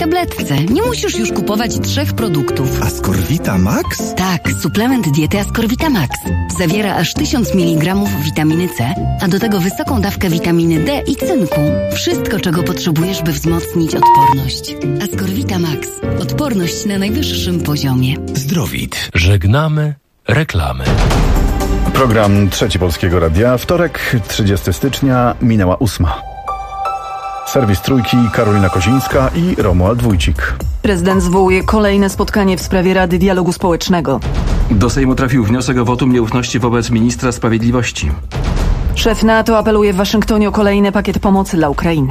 tabletce. Nie musisz już kupować 3 produktów. Ascorvita Max? Tak, suplement diety Ascorvita Max. Zawiera aż 1000 mg witaminy C, a do tego wysoką dawkę witaminy D i cynku. Wszystko, czego potrzebujesz, by wzmocnić odporność. Ascorvita Max. Odporność na najwyższym poziomie. Zdrowit. Żegnamy reklamy. Program Trzeci Polskiego Radia. Wtorek, 30 stycznia, minęła 8. Serwis Trójki, Karolina Kozińska i Romuald Wójcik. Prezydent zwołuje kolejne spotkanie w sprawie Rady Dialogu Społecznego. Do Sejmu trafił wniosek o wotum nieufności wobec ministra sprawiedliwości. Szef NATO apeluje w Waszyngtonie o kolejny pakiet pomocy dla Ukrainy.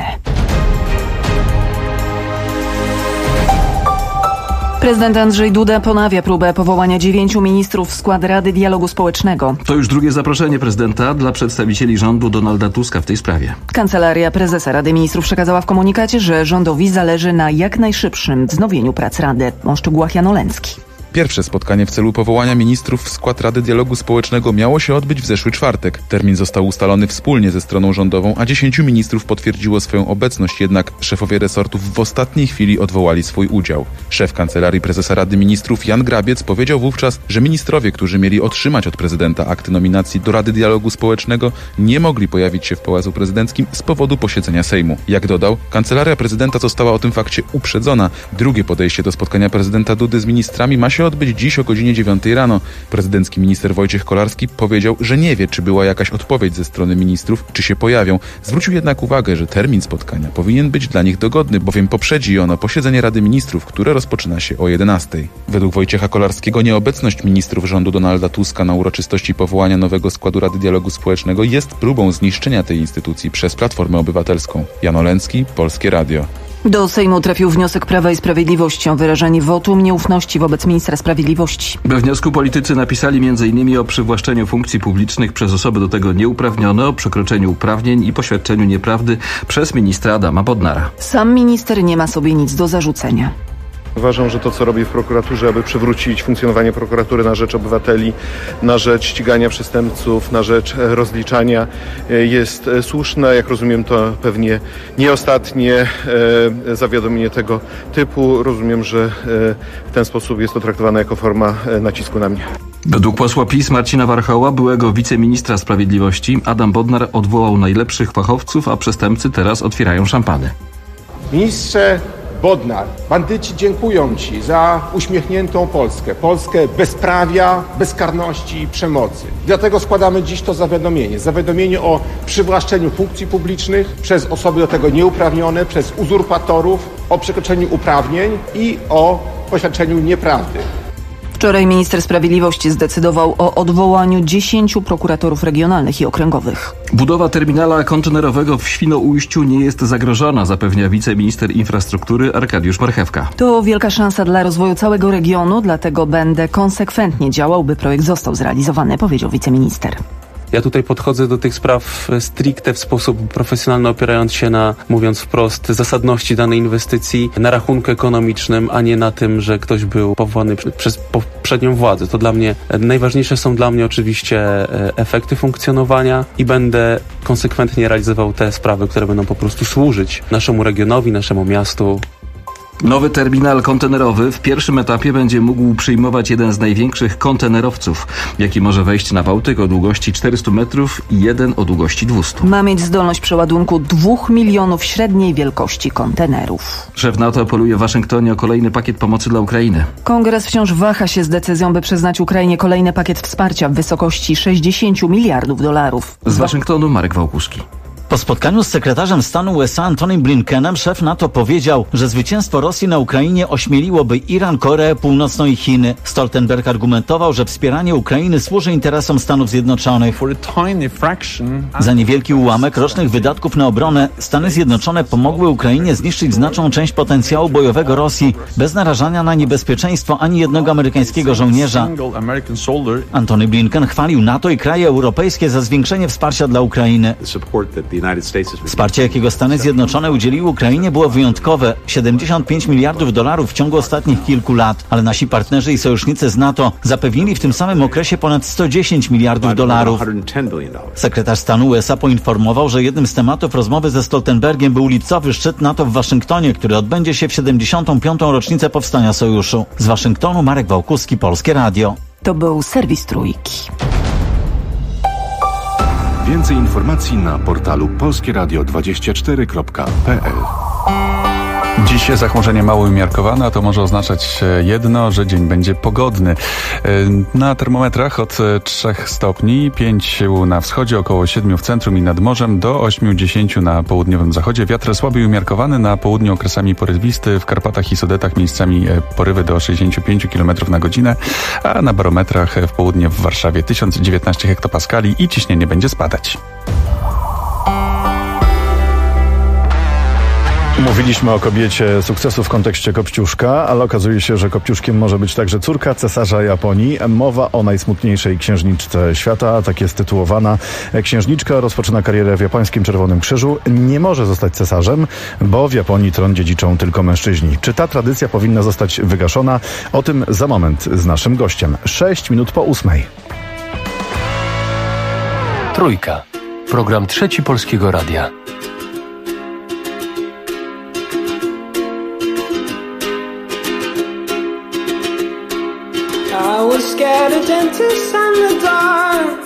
Prezydent Andrzej Duda ponawia próbę powołania 9 ministrów w skład Rady Dialogu Społecznego. To już drugie zaproszenie prezydenta dla przedstawicieli rządu Donalda Tuska w tej sprawie. Kancelaria prezesa Rady Ministrów przekazała w komunikacie, że rządowi zależy na jak najszybszym wznowieniu prac Rady. O szczegółach Jan Oleński. Pierwsze spotkanie w celu powołania ministrów w skład Rady Dialogu Społecznego miało się odbyć w zeszły czwartek. Termin został ustalony wspólnie ze stroną rządową, a 10 ministrów potwierdziło swoją obecność, jednak szefowie resortów w ostatniej chwili odwołali swój udział. Szef Kancelarii Prezesa Rady Ministrów Jan Grabiec powiedział wówczas, że ministrowie, którzy mieli otrzymać od prezydenta akty nominacji do Rady Dialogu Społecznego, nie mogli pojawić się w Pałacu Prezydenckim z powodu posiedzenia Sejmu. Jak dodał, Kancelaria Prezydenta została o tym fakcie uprzedzona. Drugie podejście do spotkania prezydenta Dudy z ministrami ma się odbyć dziś o godzinie 9 rano. Prezydencki minister Wojciech Kolarski powiedział, że nie wie, czy była jakaś odpowiedź ze strony ministrów, czy się pojawią. Zwrócił jednak uwagę, że termin spotkania powinien być dla nich dogodny, bowiem poprzedzi ono posiedzenie Rady Ministrów, które rozpoczyna się o 11. Według Wojciecha Kolarskiego nieobecność ministrów rządu Donalda Tuska na uroczystości powołania nowego składu Rady Dialogu Społecznego jest próbą zniszczenia tej instytucji przez Platformę Obywatelską. Jan Oleński, Polskie Radio. Do Sejmu trafił wniosek Prawa i Sprawiedliwości o wyrażenie wotum nieufności wobec ministra sprawiedliwości. We wniosku politycy napisali m.in. o przywłaszczeniu funkcji publicznych przez osoby do tego nieuprawnione, o przekroczeniu uprawnień i poświadczeniu nieprawdy przez ministra Adama Bodnara. Sam minister nie ma sobie nic do zarzucenia. Uważam, że to, co robi w prokuraturze, aby przywrócić funkcjonowanie prokuratury na rzecz obywateli, na rzecz ścigania przestępców, na rzecz rozliczania, jest słuszne. Jak rozumiem, to pewnie nie ostatnie zawiadomienie tego typu. Rozumiem, że w ten sposób jest to traktowane jako forma nacisku na mnie. Według posła PiS Marcina Warchoła, byłego wiceministra sprawiedliwości, Adam Bodnar odwołał najlepszych fachowców, a przestępcy teraz otwierają szampany. Ministrze Bodnar, bandyci dziękują Ci za uśmiechniętą Polskę. Polskę bezprawia, bezkarności i przemocy. Dlatego składamy dziś to zawiadomienie. Zawiadomienie o przywłaszczeniu funkcji publicznych przez osoby do tego nieuprawnione, przez uzurpatorów, o przekroczeniu uprawnień i o poświadczeniu nieprawdy. Wczoraj minister sprawiedliwości zdecydował o odwołaniu 10 prokuratorów regionalnych i okręgowych. Budowa terminala kontenerowego w Świnoujściu nie jest zagrożona, zapewnia wiceminister infrastruktury Arkadiusz Marchewka. To wielka szansa dla rozwoju całego regionu, dlatego będę konsekwentnie działał, by projekt został zrealizowany, powiedział wiceminister. Ja tutaj podchodzę do tych spraw stricte w sposób profesjonalny, opierając się na, mówiąc wprost, zasadności danej inwestycji, na rachunku ekonomicznym, a nie na tym, że ktoś był powołany przez poprzednią władzę. To dla mnie, najważniejsze są dla mnie oczywiście efekty funkcjonowania i będę konsekwentnie realizował te sprawy, które będą po prostu służyć naszemu regionowi, naszemu miastu. Nowy terminal kontenerowy w pierwszym etapie będzie mógł przyjmować jeden z największych kontenerowców, jaki może wejść na Bałtyk o długości 400 metrów i jeden o długości 200. Ma mieć zdolność przeładunku 2 milionów średniej wielkości kontenerów. Szef NATO apeluje w Waszyngtonie o kolejny pakiet pomocy dla Ukrainy. Kongres wciąż waha się z decyzją, by przyznać Ukrainie kolejny pakiet wsparcia w wysokości $60 miliardów. Z Waszyngtonu Marek Wałkuski. Po spotkaniu z sekretarzem stanu USA Antony Blinkenem szef NATO powiedział, że zwycięstwo Rosji na Ukrainie ośmieliłoby Iran, Koreę Północną i Chiny. Stoltenberg argumentował, że wspieranie Ukrainy służy interesom Stanów Zjednoczonych. Za niewielki ułamek rocznych wydatków na obronę Stany Zjednoczone pomogły Ukrainie zniszczyć znaczną część potencjału bojowego Rosji, bez narażania na niebezpieczeństwo ani jednego amerykańskiego żołnierza. Antony Blinken chwalił NATO i kraje europejskie za zwiększenie wsparcia dla Ukrainy. Wsparcie, jakiego Stany Zjednoczone udzieliły Ukrainie, było wyjątkowe. $75 miliardów w ciągu ostatnich kilku lat. Ale nasi partnerzy i sojusznicy z NATO zapewnili w tym samym okresie ponad $110 miliardów. Sekretarz stanu USA poinformował, że jednym z tematów rozmowy ze Stoltenbergiem był lipcowy szczyt NATO w Waszyngtonie, który odbędzie się w 75. rocznicę powstania sojuszu. Z Waszyngtonu Marek Wałkuski, Polskie Radio. To był serwis Trójki. Więcej informacji na portalu polskieradio24.pl. Dziś zachmurzenie mało umiarkowane, a to może oznaczać jedno, że dzień będzie pogodny. Na termometrach od 3 stopni, 5 na wschodzie, około 7 w centrum i nad morzem, do 8-10 na południowym zachodzie. Wiatr słaby i umiarkowany, na południu okresami poryswisty, w Karpatach i Sudetach miejscami porywy do 65 km na godzinę, a na barometrach w południe w Warszawie 1019 hektopaskali i ciśnienie będzie spadać. Mówiliśmy o kobiecie sukcesu w kontekście Kopciuszka, ale okazuje się, że Kopciuszkiem może być także córka cesarza Japonii. Mowa o najsmutniejszej księżniczce świata, tak jest tytułowana. Księżniczka rozpoczyna karierę w japońskim Czerwonym Krzyżu. Nie może zostać cesarzem, bo w Japonii tron dziedziczą tylko mężczyźni. Czy ta tradycja powinna zostać wygaszona? O tym za moment z naszym gościem. 6 minut po 8. Trójka. Program Trzeci Polskiego Radia. I was scared of dentists and the dark.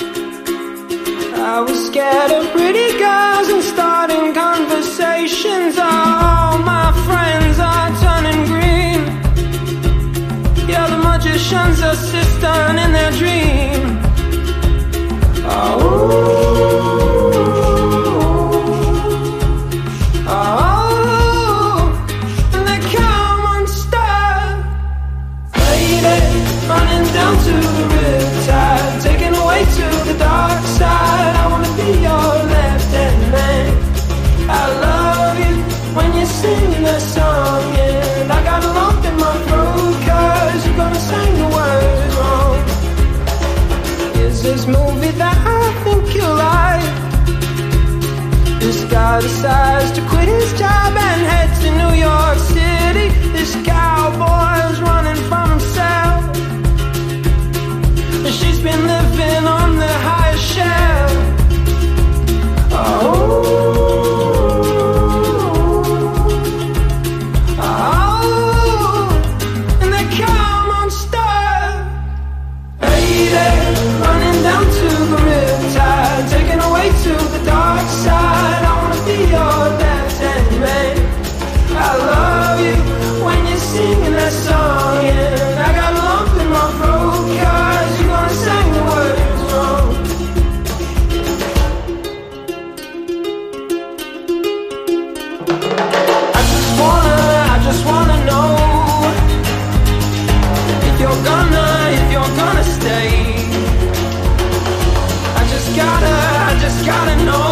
I was scared of pretty girls and starting conversations. All my friends are turning green. You're the magician's assistant in their dream. Running down to the riptide, taken away to the dark side. I wanna be your left-hand man. I love you when you're singing that song, and I got a lump in my throat 'cause you're gonna sing the words wrong. Is this movie that I think you like? This guy decides to quit his job and head to New York City. This cowboy's running from himself. She's been living on the highest shelf. And they come on stuff. Lady, running down to the riptide, taken away to the dark side. I wanna be your left-hand man. I love you when you're singing that song, and I got a lump in my throat 'cause you're gonna sing the words wrong. I just wanna know if you're gonna stay. I just gotta know.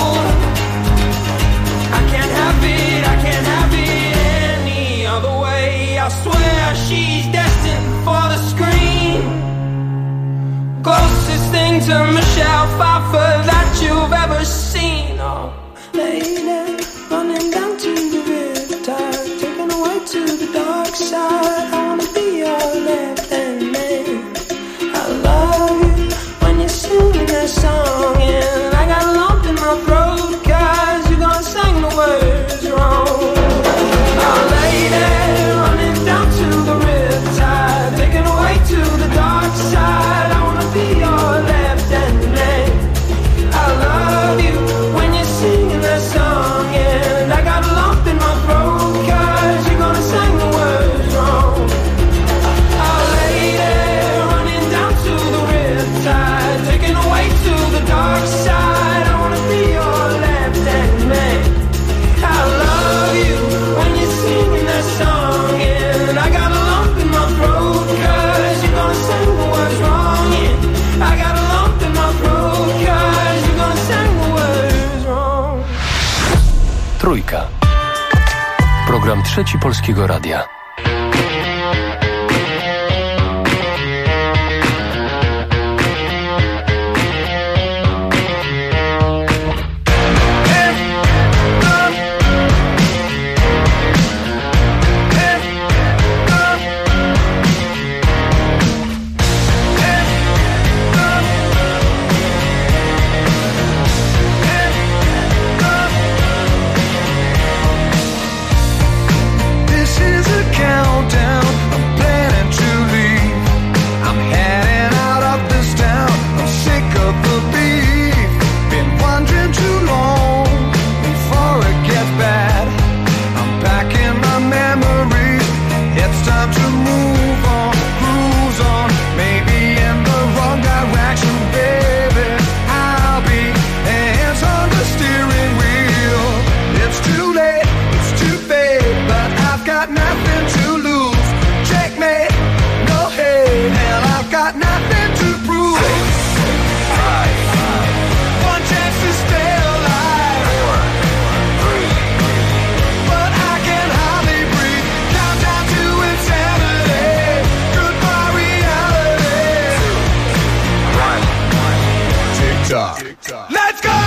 I can't have it any other way. I swear she's destined for the screen. Closest thing to Michelle Pfeiffer that you've ever seen. Oh, lady, running down to the riptide, taken away to the dark side. I wanna be your left-hand man. I love you when you're singing that song, and I got a lump in my throat 'cause you're gonna sing the words wrong. Oh, lady, running down to the riptide, taken away to the dark side. I wanna be your left-hand man. I love you when you're singing that song, and I got a lump in my throat 'cause you're gonna sing the words wrong. Oh, lady, running down to the riptide, taken away to the dark side. I wanna be your left-hand man. I love you when you're singing that song, and I got a lump in my throat 'cause you're gonna sing the words wrong. Yeah, I got a lump in my throat 'cause you're gonna sing the words wrong. Trójka. Program Trzeci Polskiego Radia. got nothing to lose. Checkmate, no hate, hell, I've got nothing to prove. 6, 5, one chance to stay alive. 4, 3, but I can hardly breathe. Countdown to insanity. Goodbye reality. 2, 1, tick tock. Let's go.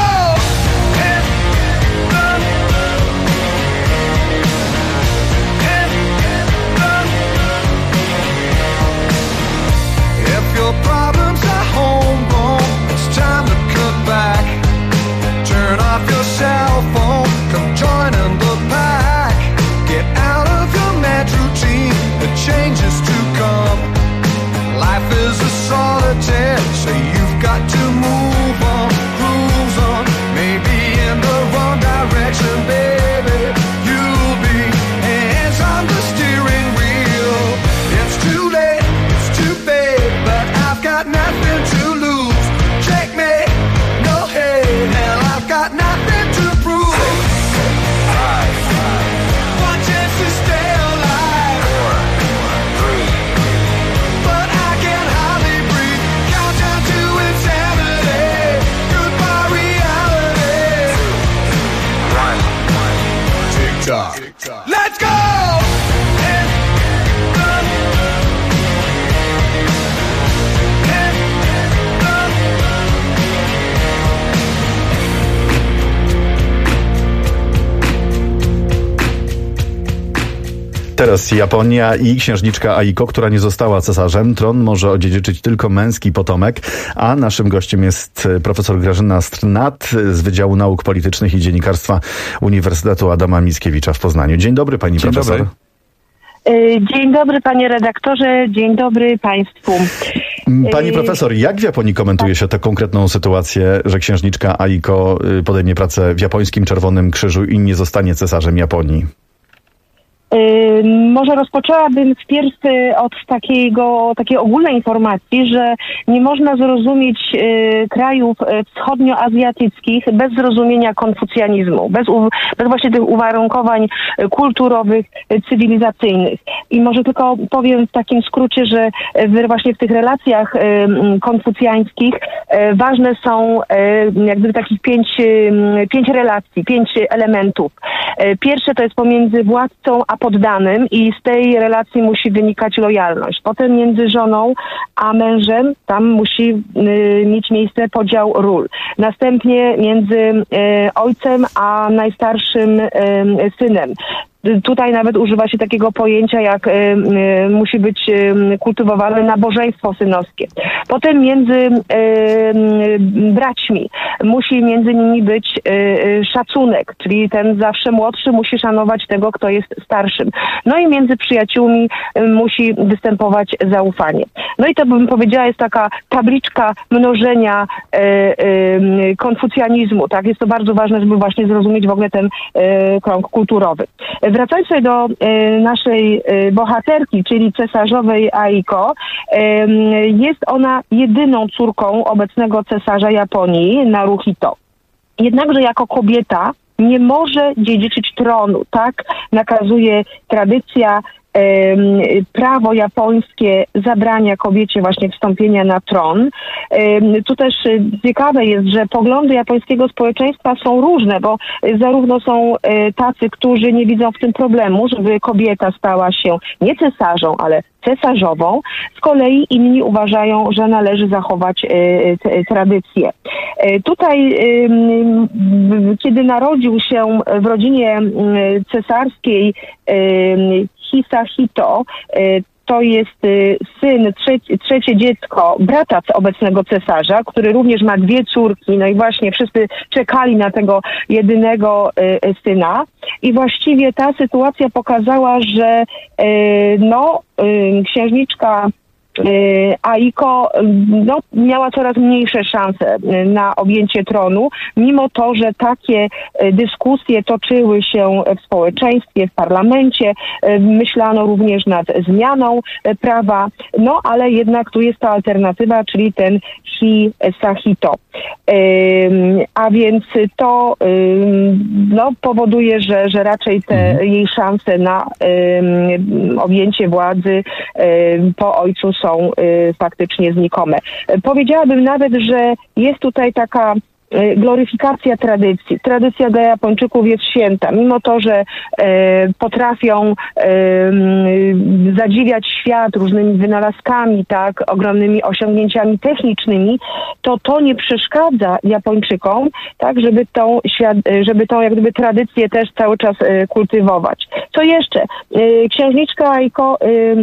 Your problems are homegrown. It's time to cut back. Turn off your cell phone. Come join in the pack. Get out of your mad routine. The changes to come. Life is a solitaire, so you've got to move on, cruise on. Maybe in the wrong direction, baby. You'll be hands on the steering wheel. It's too late, it's too bad, but I've got nothing to lose. Checkmate, no hate, hell, I've got nothing to prove. 6, 5, one chance to stay alive. 4, 3, but I can hardly breathe. Countdown to insanity. Goodbye reality. 2, 1, tick tock. Let's go. Teraz Japonia i księżniczka Aiko, która nie została cesarzem. Tron może odziedziczyć tylko męski potomek, a naszym gościem jest profesor Grażyna Strnad z Wydziału Nauk Politycznych i Dziennikarstwa Uniwersytetu Adama Mickiewicza w Poznaniu. Dzień dobry, pani profesor. Dzień dobry, panie redaktorze, dzień dobry państwu. Pani profesor, jak w Japonii komentuje się tę konkretną sytuację, że księżniczka Aiko podejmie pracę w japońskim Czerwonym Krzyżu i nie zostanie cesarzem Japonii? Może rozpoczęłabym wpierw od takiej ogólnej informacji, że nie można zrozumieć krajów wschodnioazjatyckich bez zrozumienia konfucjanizmu, bez właśnie tych uwarunkowań kulturowych, cywilizacyjnych. I może tylko powiem w takim skrócie, że właśnie w tych relacjach konfucjańskich ważne są jakby takich 5 relacji, 5 elementów. Pierwsze to jest pomiędzy władcą a poddanym i z tej relacji musi wynikać lojalność. Potem między żoną a mężem tam musi mieć miejsce podział ról. Następnie między ojcem a najstarszym synem. Tutaj nawet używa się takiego pojęcia, jak musi być kultywowane nabożeństwo synowskie. Potem między braćmi musi między nimi być szacunek, czyli ten zawsze młodszy musi szanować tego, kto jest starszym. No i między przyjaciółmi musi występować zaufanie. No i to bym powiedziała jest taka tabliczka mnożenia konfucjanizmu. Tak? Jest to bardzo ważne, żeby właśnie zrozumieć w ogóle ten krąg kulturowy. Wracając sobie do naszej bohaterki, czyli cesarzowej Aiko, jest ona jedyną córką obecnego cesarza Japonii, Naruhito. Jednakże jako kobieta nie może dziedziczyć tronu, tak nakazuje tradycja. Prawo japońskie zabrania kobiecie właśnie wstąpienia na tron. Tu też ciekawe jest, że poglądy japońskiego społeczeństwa są różne, bo zarówno są tacy, którzy nie widzą w tym problemu, żeby kobieta stała się nie cesarzą, ale cesarzową. Z kolei inni uważają, że należy zachować tradycję. Tutaj, kiedy narodził się w rodzinie cesarskiej Hisahito, to jest syn, trzecie dziecko brata obecnego cesarza, który również ma 2 córki, no i właśnie wszyscy czekali na tego jedynego syna. I właściwie ta sytuacja pokazała, że księżniczka Aiko miała coraz mniejsze szanse na objęcie tronu, mimo to, że takie dyskusje toczyły się w społeczeństwie, w parlamencie, myślano również nad zmianą prawa, ale jednak tu jest ta alternatywa, czyli ten Sahito. A więc to powoduje, że raczej te jej szanse na objęcie władzy po ojcu są faktycznie znikome. Powiedziałabym nawet, że jest tutaj taka gloryfikacja tradycji. Tradycja dla Japończyków jest święta. Mimo to, że potrafią zadziwiać świat różnymi wynalazkami, tak, ogromnymi osiągnięciami technicznymi, to nie przeszkadza Japończykom, tak, żeby tą jak gdyby tradycję też cały czas kultywować. Co jeszcze? Księżniczka Aiko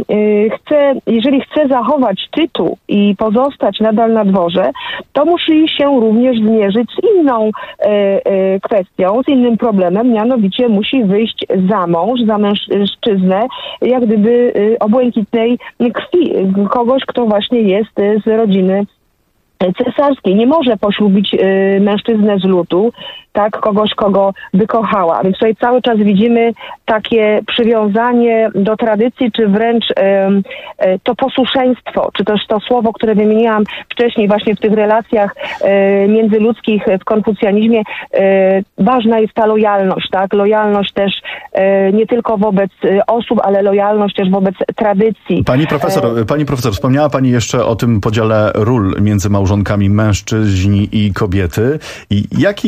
jeżeli chce zachować tytuł i pozostać nadal na dworze, to musi się również zmierzyć z inną kwestią, z innym problemem, mianowicie musi wyjść za mąż, za mężczyznę, jak gdyby o błękitnej krwi, kogoś, kto właśnie jest z rodziny cesarskiej. Nie może poślubić mężczyznę z ludu, tak, kogoś, kogo by kochała. Więc tutaj cały czas widzimy takie przywiązanie do tradycji, czy wręcz to posłuszeństwo, czy też to słowo, które wymieniłam wcześniej właśnie w tych relacjach międzyludzkich w konfucjanizmie. Ważna jest ta lojalność, tak? Lojalność też nie tylko wobec osób, ale lojalność też wobec tradycji. Pani profesor, wspomniała Pani jeszcze o tym podziale ról między małżonkami mężczyźni i kobiety. I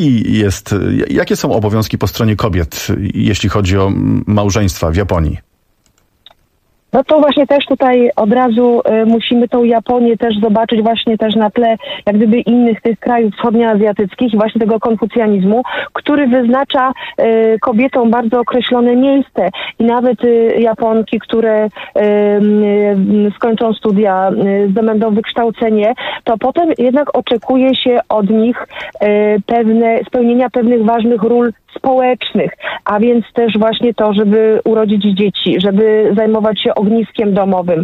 jakie są obowiązki po stronie kobiet, jeśli chodzi o małżeństwa w Japonii? No to właśnie też tutaj od razu musimy tą Japonię też zobaczyć właśnie też na tle jak gdyby innych tych krajów wschodnioazjatyckich i właśnie tego konfucjanizmu, który wyznacza kobietom bardzo określone miejsce. I nawet Japonki, które skończą studia, zdobędą wykształcenie, to potem jednak oczekuje się od nich spełnienia pewnych ważnych ról społecznych, a więc też właśnie to, żeby urodzić dzieci, żeby zajmować się ogniskiem domowym.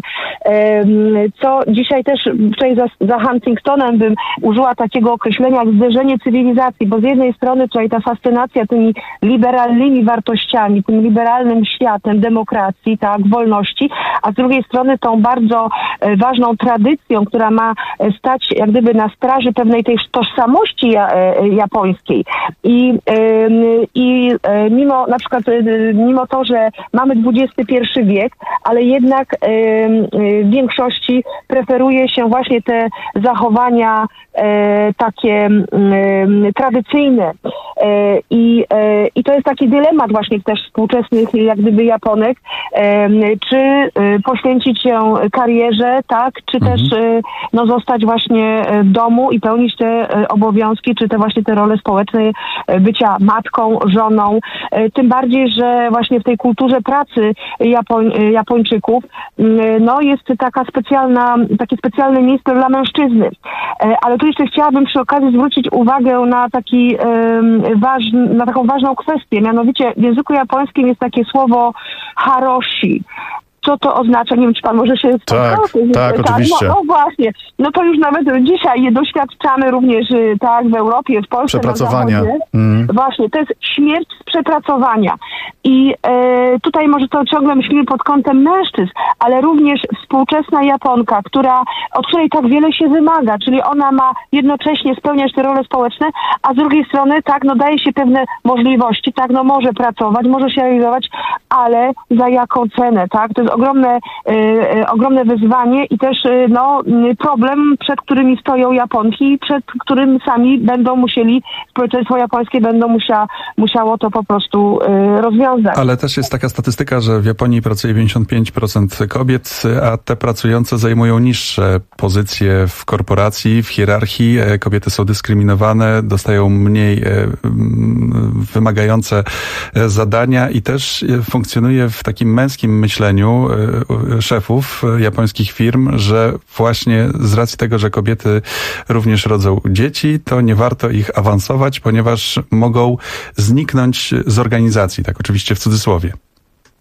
Co dzisiaj też, wczoraj za Huntingtonem bym użyła takiego określenia jak zderzenie cywilizacji, bo z jednej strony tutaj ta fascynacja tymi liberalnymi wartościami, tym liberalnym światem demokracji, tak, wolności, a z drugiej strony tą bardzo ważną tradycją, która ma stać jak gdyby na straży pewnej tej tożsamości japońskiej. I mimo to, że mamy XXI wiek, ale jednak w większości preferuje się właśnie te zachowania takie tradycyjne. I to jest taki dylemat właśnie też współczesnych jak gdyby Japonek, czy poświęcić się karierze, tak, czy też zostać właśnie w domu i pełnić te obowiązki, czy te role społeczne bycia matką, żoną. Tym bardziej, że właśnie w tej kulturze pracy Japończyków jest takie specjalne miejsce dla mężczyzny. Ale tu jeszcze chciałabym przy okazji zwrócić uwagę na taką ważną kwestię. Mianowicie w języku japońskim jest takie słowo haroshi. Co to oznacza? Nie wiem, czy pan może się Tak, oczywiście. No właśnie. No to już nawet dzisiaj je doświadczamy również tak w Europie, w Polsce. Przepracowania. Na zachodzie. Właśnie, to jest śmierć z przepracowania. I tutaj może to ciągle myślimy pod kątem mężczyzn, ale również współczesna Japonka, od której tak wiele się wymaga, czyli ona ma jednocześnie spełniać te role społeczne, a z drugiej strony daje się pewne możliwości, może pracować, może się realizować, ale za jaką cenę, tak? To jest ogromne wyzwanie i też problem, przed którymi stoją Japonki, przed którym sami będą musieli, społeczeństwo japońskie musiało to po prostu rozwiązać. Ale też jest taka statystyka, że w Japonii pracuje 55% kobiet, a te pracujące zajmują niższe pozycje w korporacji, w hierarchii. Kobiety są dyskryminowane, dostają mniej wymagające zadania i też funkcjonuje w takim męskim myśleniu szefów japońskich firm, że właśnie z racji tego, że kobiety również rodzą dzieci, to nie warto ich awansować, ponieważ mogą zniknąć z organizacji, tak oczywiście w cudzysłowie.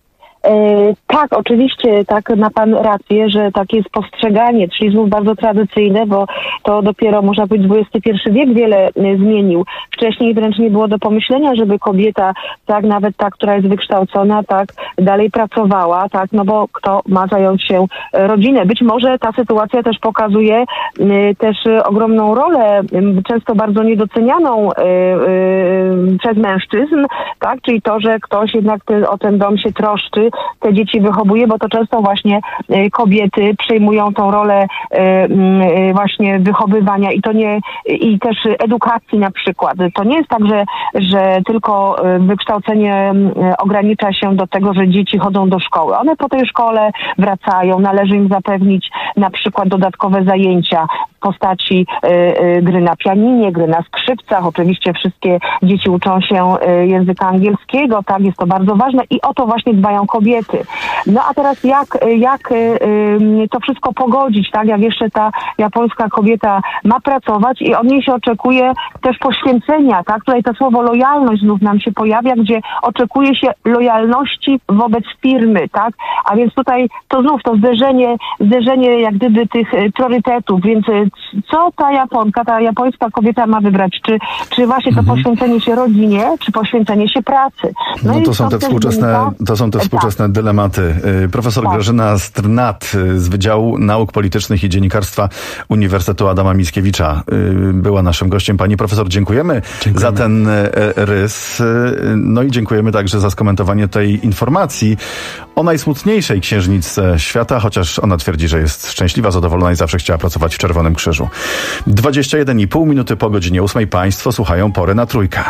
Tak, oczywiście, tak, ma pan rację, że takie jest postrzeganie, czyli znów bardzo tradycyjne, bo to dopiero, można powiedzieć, XXI wiek wiele zmienił. Wcześniej wręcz nie było do pomyślenia, żeby kobieta, tak, nawet ta, która jest wykształcona, tak, dalej pracowała, tak, no bo kto ma zająć się rodzinę. Być może ta sytuacja też pokazuje też ogromną rolę, często bardzo niedocenianą przez mężczyzn, tak, czyli to, że ktoś jednak o ten dom się troszczy, te dzieci wychowuje, bo to często właśnie kobiety przejmują tą rolę właśnie wychowywania i też edukacji na przykład. To nie jest tak, że tylko wykształcenie ogranicza się do tego, że dzieci chodzą do szkoły. One po tej szkole wracają, należy im zapewnić na przykład dodatkowe zajęcia w postaci gry na pianinie, gry na skrzypcach. Oczywiście wszystkie dzieci uczą się języka angielskiego, tak, jest to bardzo ważne i o to właśnie dbają kobiety. No a teraz jak to wszystko pogodzić, tak, jak jeszcze ta japońska kobieta ma pracować i od niej się oczekuje też poświęcenia, tak, tutaj to słowo lojalność znów nam się pojawia, gdzie oczekuje się lojalności wobec firmy, tak, a więc tutaj to znów to zderzenie jak gdyby tych priorytetów, więc co ta japońska kobieta ma wybrać, czy właśnie to poświęcenie się rodzinie, czy poświęcenie się pracy. No to są te współczesne dylematy. Profesor Grażyna Strnat z Wydziału Nauk Politycznych i Dziennikarstwa Uniwersytetu Adama Mickiewicza była naszym gościem. Pani profesor, dziękujemy za ten rys. No i dziękujemy także za skomentowanie tej informacji o najsmutniejszej księżniczce świata, chociaż ona twierdzi, że jest szczęśliwa, zadowolona i zawsze chciała pracować w Czerwonym Krzyżu. 21,5 minuty po godzinie 8. Państwo słuchają Pory na Trójkę.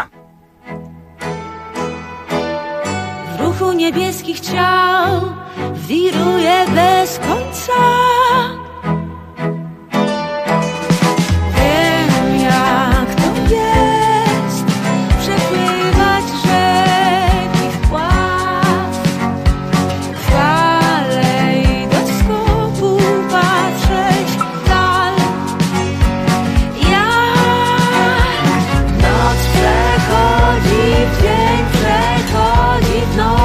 W ruchu niebieskich ciał wiruje bez końca. Wiem, jak to jest przepływać rzeki wpław, dalej do skoku patrzeć w dal. Jak noc przechodzi w dzień, przechodzi w noc.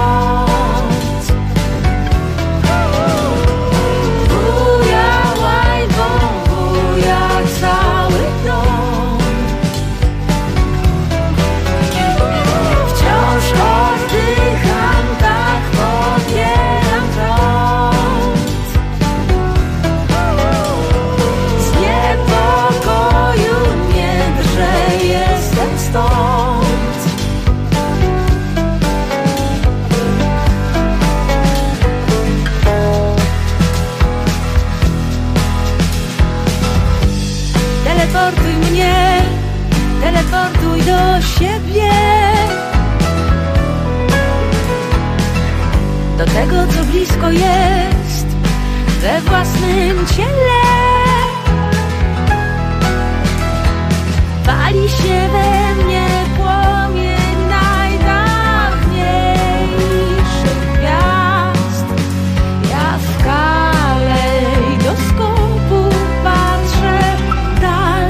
Teleportuj mnie, teleportuj do siebie, do tego, co blisko jest we własnym ciele. Pali się we mnie płomień najdawniejszych gwiazd. Ja w kalejdoskopu patrzę w dal.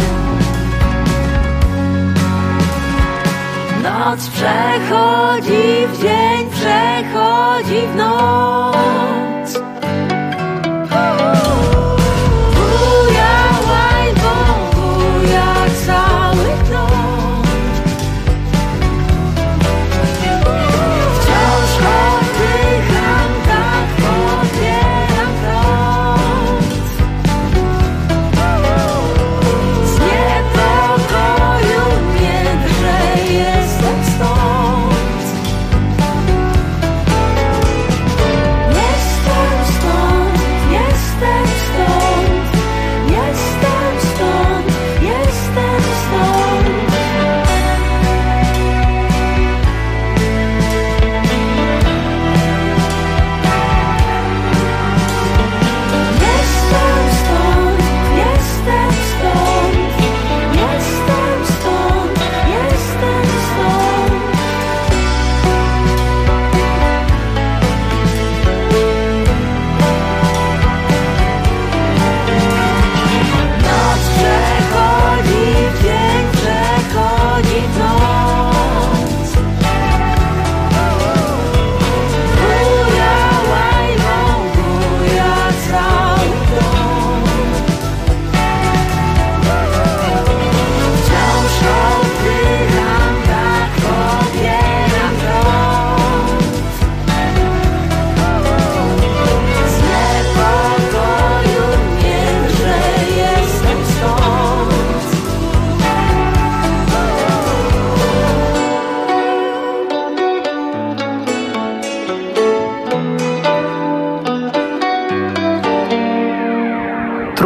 Noc przechodzi w dzień, przechodzi w noc.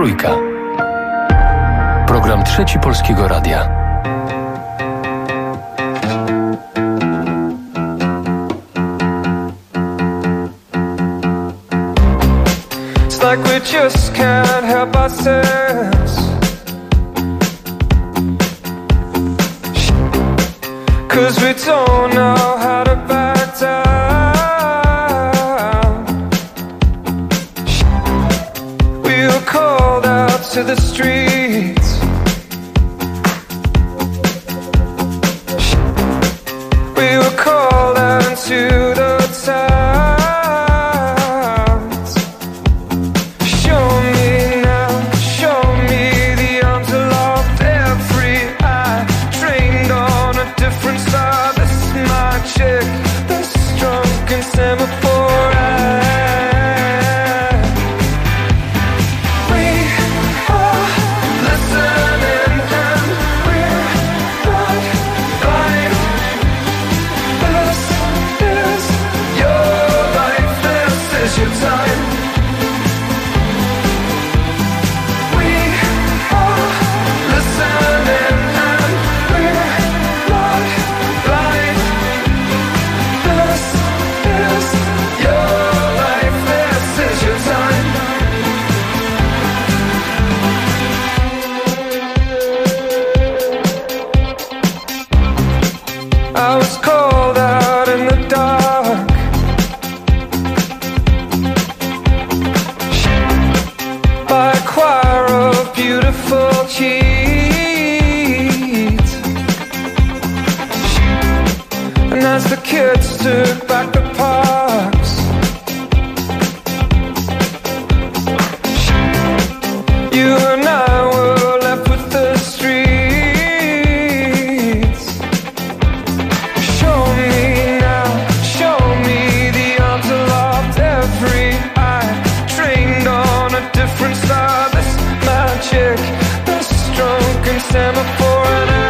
Trójka. Program Trzeci Polskiego Radia. It's like we just can't help ourselves. 'Cause we don't know how to back down. We were called out to the streets. We were called out into the towns. Show me now, show me the arms aloft, every eye trained on a different star. This is my chick, this drunken semaphore ad. We are listening and we're not blind. This is your life, this is your time. We are listening and we're not blind. This is your life, this is your time. I was called out in the dark. By a choir of beautiful kids. And as the kids took back the parks, you and I were left with the streets. Show me now, show me the arms aloft, every eye trained on a different star. This magic, this drunken semaphore and ad.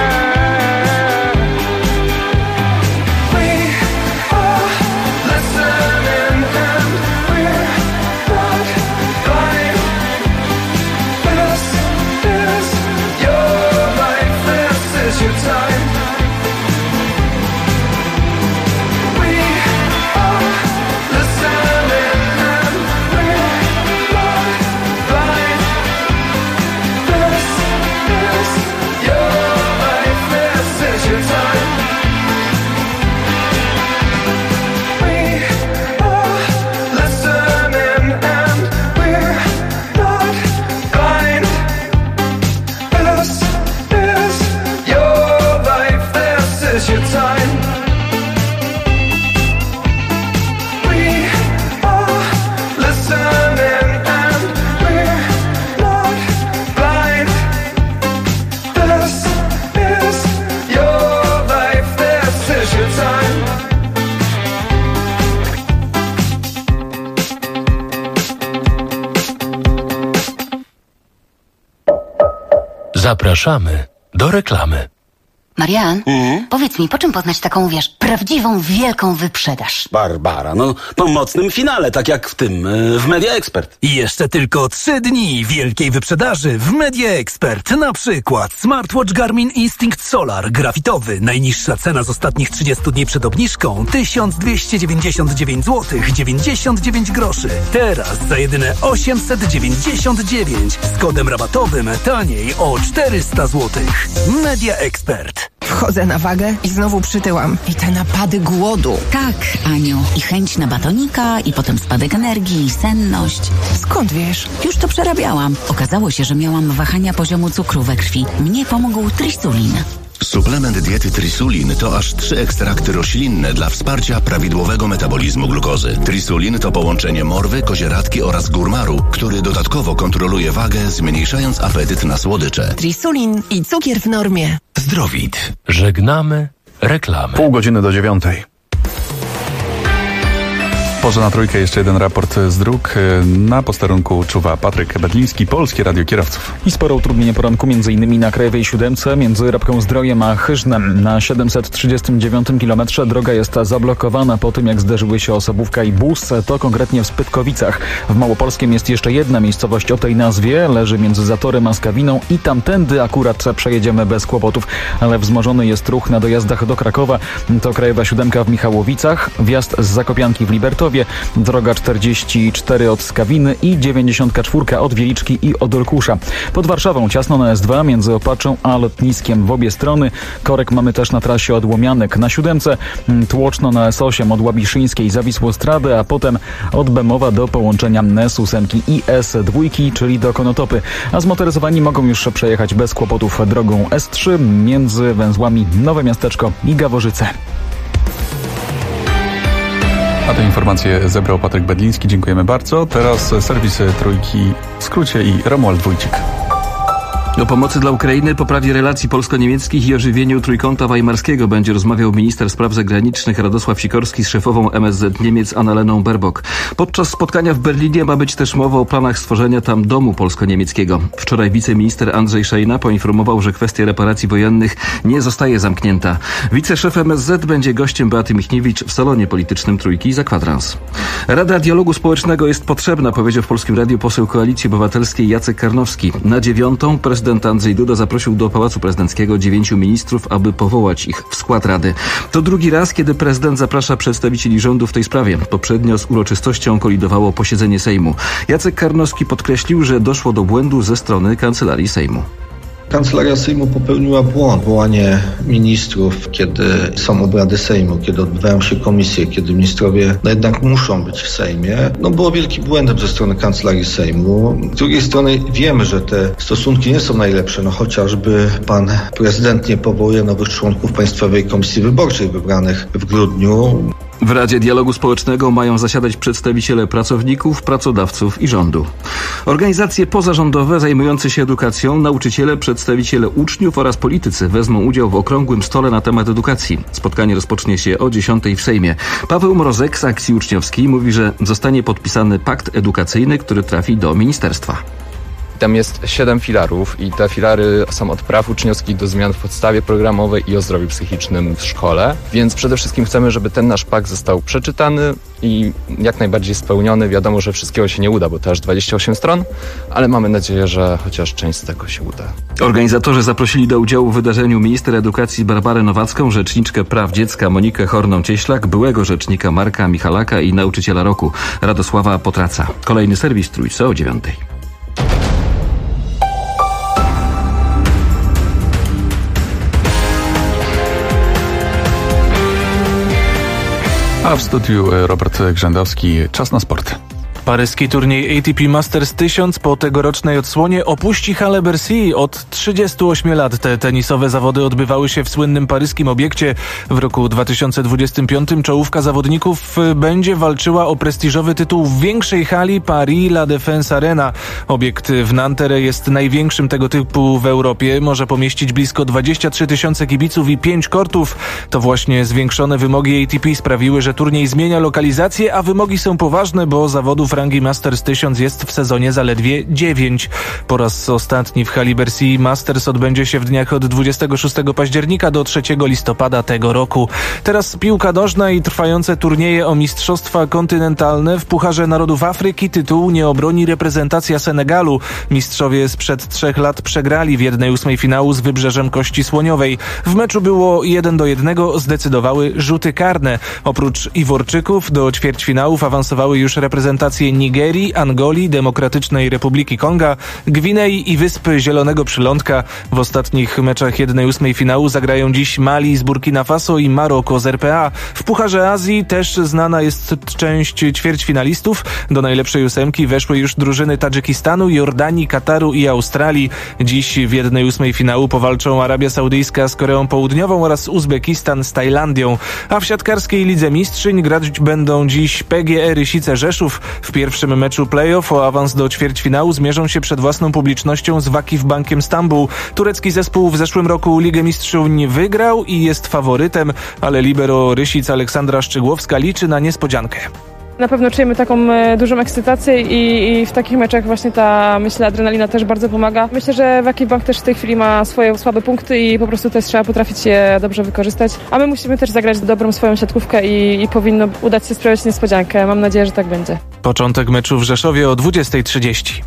We are listening and we're not blind. This is your life, this is your time. We are listening and we're not blind. This is your life, this is your time. We are listening and we're not blind. This is your life, this is your time. We are listening and we're not blind. This is your life, this is your time. Zapraszamy do reklamy. Marian, powiedz mi, po czym poznać taką, wiesz, prawdziwą, wielką wyprzedaż? Barbara, no po mocnym finale, tak jak w tym, w Media Expert. I jeszcze tylko 3 dni wielkiej wyprzedaży w Media Expert. Na przykład smartwatch Garmin Instinct Solar grafitowy. Najniższa cena z ostatnich 30 dni przed obniżką 1299 zł 99 groszy. Teraz za jedyne 899 z kodem rabatowym taniej o 400 zł. Media Expert. Wchodzę na wagę i znowu przytyłam. I te napady głodu. Tak, Aniu. I chęć na batonika, i potem spadek energii, i senność. Skąd wiesz? Już to przerabiałam. Okazało się, że miałam wahania poziomu cukru we krwi. Mnie pomógł Trisulin. Suplement diety Trisulin to aż 3 ekstrakty roślinne dla wsparcia prawidłowego metabolizmu glukozy. Trisulin to połączenie morwy, kozieradki oraz górmaru, który dodatkowo kontroluje wagę, zmniejszając apetyt na słodycze. Trisulin i cukier w normie. Zdrowit. Żegnamy reklamy. 8:30 do 9:00. porze na trójkę jeszcze jeden raport z dróg. Na posterunku czuwa Patryk Bedliński, Polskie Radio Kierowców. I sporo utrudnienie poranku, m.in. na Krajowej 7 między Rabką-Zdrojem a Chyżnem. Na 739 km droga jest zablokowana po tym, jak zderzyły się osobówka i bus, to konkretnie w Spytkowicach. W Małopolskiem jest jeszcze jedna miejscowość o tej nazwie, leży między Zatorem a Skawiną i tamtędy akurat przejedziemy bez kłopotów, ale wzmożony jest ruch na dojazdach do Krakowa. To Krajowa 7 w Michałowicach, wjazd z Zakopianki w Libertowie, droga 44 od Skawiny i 94 od Wieliczki i od Olkusza. Pod Warszawą ciasno na S2 między Opaczą a Lotniskiem w obie strony. Korek mamy też na trasie od Łomianek na 7, tłoczno na S8 od Łabiszyńskiej za Wisłostradę, a potem od Bemowa do połączenia S8 i S2, czyli do Konotopy. A zmotoryzowani mogą już przejechać bez kłopotów drogą S3 między węzłami Nowe Miasteczko i Gaworzyce. A te informacje zebrał Patryk Bedliński. Dziękujemy bardzo. Teraz serwis Trójki w skrócie i Romuald Wójcik. O pomocy dla Ukrainy, poprawie relacji polsko-niemieckich i ożywieniu Trójkąta Weimarskiego będzie rozmawiał minister spraw zagranicznych Radosław Sikorski z szefową MSZ Niemiec Annaleną Baerbock. Podczas spotkania w Berlinie ma być też mowa o planach stworzenia tam domu polsko-niemieckiego. Wczoraj wiceminister Andrzej Szejna poinformował, że kwestia reparacji wojennych nie zostaje zamknięta. Wiceszef MSZ będzie gościem Beaty Michniewicz w salonie politycznym Trójki za kwadrans. Rada Dialogu Społecznego jest potrzebna, powiedział w Polskim Radiu poseł Koalicji Obywatelskiej Jacek Karnowski. Na 9 prezydent Andrzej Duda zaprosił do Pałacu Prezydenckiego 9 ministrów, aby powołać ich w skład Rady. To drugi raz, kiedy prezydent zaprasza przedstawicieli rządu w tej sprawie. Poprzednio z uroczystością kolidowało posiedzenie Sejmu. Jacek Karnowski podkreślił, że doszło do błędu ze strony Kancelarii Sejmu. Kancelaria Sejmu popełniła błąd. Wołanie ministrów, kiedy są obrady Sejmu, kiedy odbywają się komisje, kiedy ministrowie jednak muszą być w Sejmie, było wielkim błędem ze strony Kancelarii Sejmu. Z drugiej strony wiemy, że te stosunki nie są najlepsze. Chociażby pan prezydent nie powołuje nowych członków Państwowej Komisji Wyborczej wybranych w grudniu. W Radzie Dialogu Społecznego mają zasiadać przedstawiciele pracowników, pracodawców i rządu. Organizacje pozarządowe zajmujące się edukacją, nauczyciele, przedstawiciele uczniów oraz politycy wezmą udział w okrągłym stole na temat edukacji. Spotkanie rozpocznie się o 10 w Sejmie. Paweł Mrozek z Akcji Uczniowskiej mówi, że zostanie podpisany pakt edukacyjny, który trafi do ministerstwa. Tam jest 7 filarów i te filary są od praw uczniowskich do zmian w podstawie programowej i o zdrowiu psychicznym w szkole. Więc przede wszystkim chcemy, żeby ten nasz pakt został przeczytany i jak najbardziej spełniony. Wiadomo, że wszystkiego się nie uda, bo to aż 28 stron, ale mamy nadzieję, że chociaż część z tego się uda. Organizatorzy zaprosili do udziału w wydarzeniu minister edukacji Barbarę Nowacką, rzeczniczkę praw dziecka Monikę Horną-Cieślak, byłego rzecznika Marka Michalaka i nauczyciela roku Radosława Potraca. Kolejny serwis Trójce o 9. A w studiu Robert Grzędowski. Czas na sport. Paryski turniej ATP Masters 1000 po tegorocznej odsłonie opuści halę Bercy. Od 38 lat te tenisowe zawody odbywały się w słynnym paryskim obiekcie. W roku 2025 czołówka zawodników będzie walczyła o prestiżowy tytuł w większej hali Paris La Défense Arena. Obiekt w Nanterre jest największym tego typu w Europie. Może pomieścić blisko 23 000 kibiców i 5 kortów. To właśnie zwiększone wymogi ATP sprawiły, że turniej zmienia lokalizację, a wymogi są poważne, bo zawodów rangi Masters 1000 jest w sezonie zaledwie 9. Po raz ostatni w hali Bercy Masters odbędzie się w dniach od 26 października do 3 listopada tego roku. Teraz piłka nożna i trwające turnieje o mistrzostwa kontynentalne. W Pucharze Narodów Afryki tytułu nie obroni reprezentacja Senegalu. Mistrzowie sprzed 3 lat przegrali w 1/8 finału z Wybrzeżem Kości Słoniowej. W meczu było 1-1, zdecydowały rzuty karne. Oprócz Iworczyków do ćwierćfinałów awansowały już reprezentacje Nigerii, Angolii, Demokratycznej Republiki Konga, Gwinei i Wysp Zielonego Przylądka. W ostatnich meczach 1/8 finału zagrają dziś Mali z Burkina Faso i Maroko z RPA. W Pucharze Azji też znana jest część ćwierćfinalistów. Do najlepszej 8 weszły już drużyny Tadżykistanu, Jordanii, Kataru i Australii. Dziś w 1/8 finału powalczą Arabia Saudyjska z Koreą Południową oraz Uzbekistan z Tajlandią. A w siatkarskiej Lidze Mistrzyń grać będą dziś PGE Rysice Rzeszów. W pierwszym meczu play-off o awans do ćwierćfinału zmierzą się przed własną publicznością z Vakif Bankiem Stambuł. Turecki zespół w zeszłym roku Ligę Mistrzów wygrał i jest faworytem, ale libero Rysic Aleksandra Szczygłowska liczy na niespodziankę. Na pewno czujemy taką dużą ekscytację i w takich meczach właśnie ta, myślę, adrenalina też bardzo pomaga. Myślę, że Wakiw Bank też w tej chwili ma swoje słabe punkty i po prostu też trzeba potrafić je dobrze wykorzystać. A my musimy też zagrać dobrą swoją siatkówkę i powinno udać się sprawiać niespodziankę. Mam nadzieję, że tak będzie. Początek meczu w Rzeszowie o 20:30.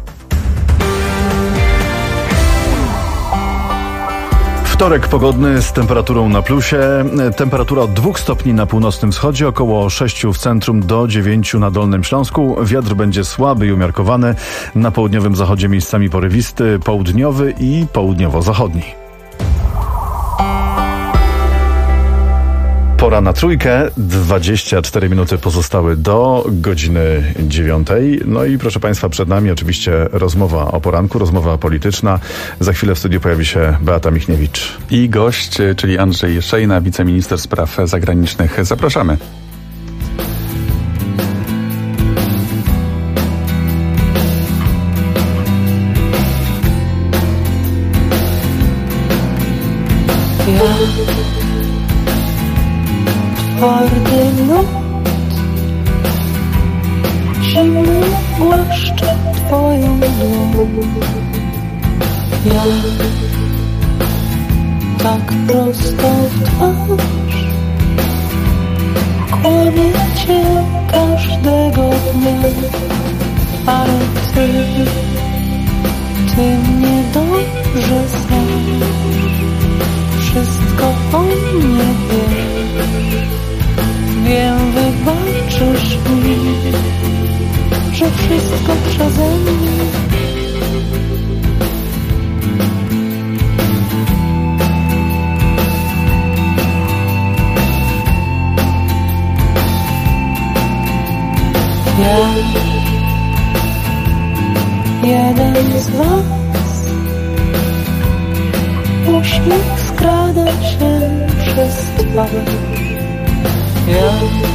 Wtorek pogodny z temperaturą na plusie. Temperatura od 2 stopni na północnym wschodzie, około 6 w centrum do 9 na Dolnym Śląsku. Wiatr będzie słaby i umiarkowany. Na południowym zachodzie miejscami porywisty, południowy i południowo-zachodni. Pora na trójkę. 24 minuty pozostały do godziny 9. No i proszę Państwa, przed nami oczywiście rozmowa o poranku, rozmowa polityczna. Za chwilę w studiu pojawi się Beata Michniewicz. I gość, czyli Andrzej Szejna, wiceminister spraw zagranicznych. Zapraszamy. Twardy lód, zimny głaszcze twoją dłoń. Ja tak prosto w twarz kłamię cię każdego dnia, ale ty mnie dobrze znasz. Wszystko o mnie wiesz. Wiem, wybaczysz mi, że wszystko przeze mnie. Ja, jeden z was, uśmiech skrada się przez twarz. Ja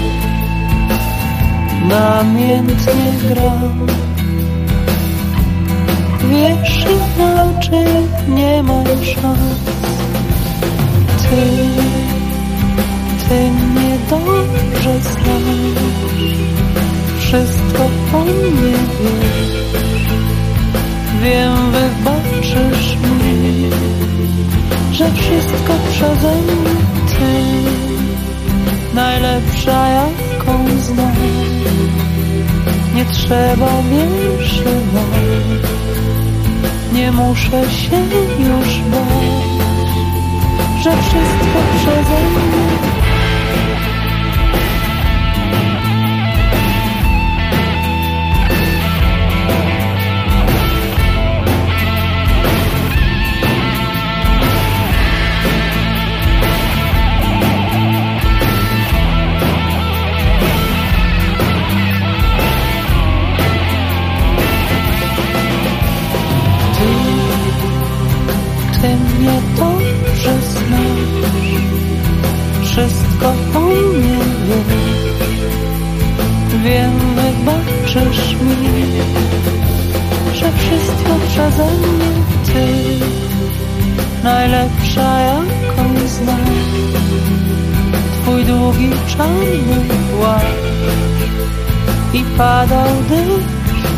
namiętnie gram, wiesz, inaczej nie mam szans. Ty mnie dobrze znasz, wszystko o mnie wiesz. Wiem, wybaczysz mi, że wszystko przeze mnie ty. Najlepsza jaką znam, nie trzeba więcej nam, nie muszę się już bać, że wszystko przeze mnie. Wszystko o mnie wiesz. Wiem, wybaczysz mi, że wszystko przeze mnie ty. Najlepsza jaką znam, twój długi czarny płaszcz i padał deszcz.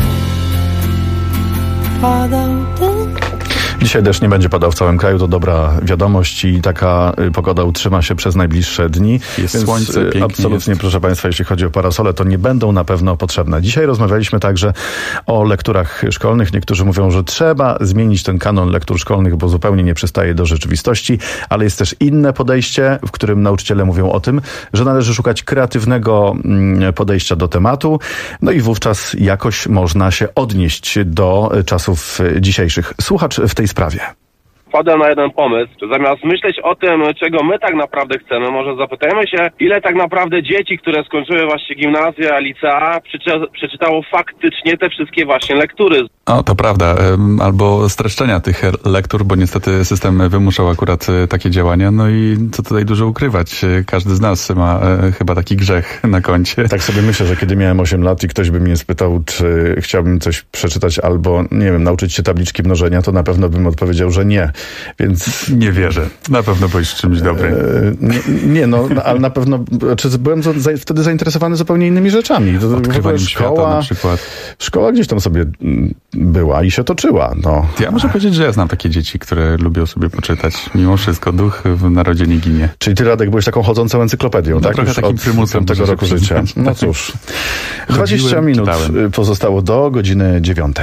Dzisiaj deszcz nie będzie padał w całym kraju, to dobra wiadomość i taka pogoda utrzyma się przez najbliższe dni. Jest więc słońce, pięknie absolutnie, jest. proszę Państwa, jeśli chodzi o parasole, to nie będą na pewno potrzebne. Dzisiaj rozmawialiśmy także o lekturach szkolnych. Niektórzy mówią, że trzeba zmienić ten kanon lektur szkolnych, bo zupełnie nie przystaje do rzeczywistości, ale jest też inne podejście, w którym nauczyciele mówią o tym, że należy szukać kreatywnego podejścia do tematu, no i wówczas jakoś można się odnieść do czasów dzisiejszych. Słuchacz w tej sprawie. Wpadłem na jeden pomysł, że zamiast myśleć o tym, czego my tak naprawdę chcemy, może zapytajmy się, ile tak naprawdę dzieci, które skończyły właśnie gimnazja, licea, przeczytało faktycznie te wszystkie właśnie lektury. O, to prawda. Albo streszczenia tych lektur, bo niestety system wymuszał akurat takie działania. No i co tutaj dużo ukrywać. Każdy z nas ma chyba taki grzech na koncie. Tak sobie myślę, że kiedy miałem 8 lat i ktoś by mnie spytał, czy chciałbym coś przeczytać albo, nie wiem, nauczyć się tabliczki mnożenia, to na pewno bym odpowiedział, że nie. Więc... Nie wierzę. Na pewno byłeś czymś dobrym. Ale na pewno byłem wtedy zainteresowany zupełnie innymi rzeczami. Odkrywaniem świata na przykład. Szkoła gdzieś tam sobie była i się toczyła. No. Ja muszę powiedzieć, że ja znam takie dzieci, które lubią sobie poczytać. Mimo wszystko duch w narodzie nie ginie. Czyli ty, Radek, byłeś taką chodzącą encyklopedią, tak? Trochę takim prymusem tego roku życia. No cóż. 20 minut pozostało do godziny 9.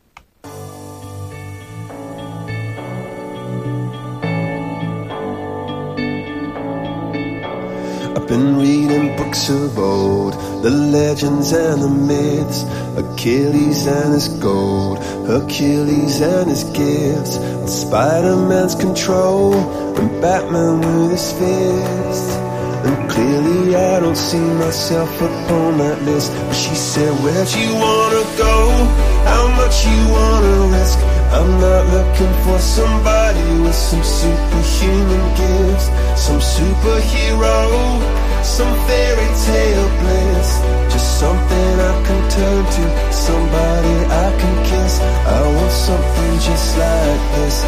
Been reading books of old, the legends and the myths, Achilles and his gold, Hercules and his gifts, and Spider-Man's control, and Batman with his fists. And clearly I don't see myself upon that list. But she said, where'd you wanna go? How much you wanna risk? I'm not looking for somebody with some superhuman gifts, some superhero, some fairy tale bliss. Just something I can turn to, somebody I can kiss. I want something just like this.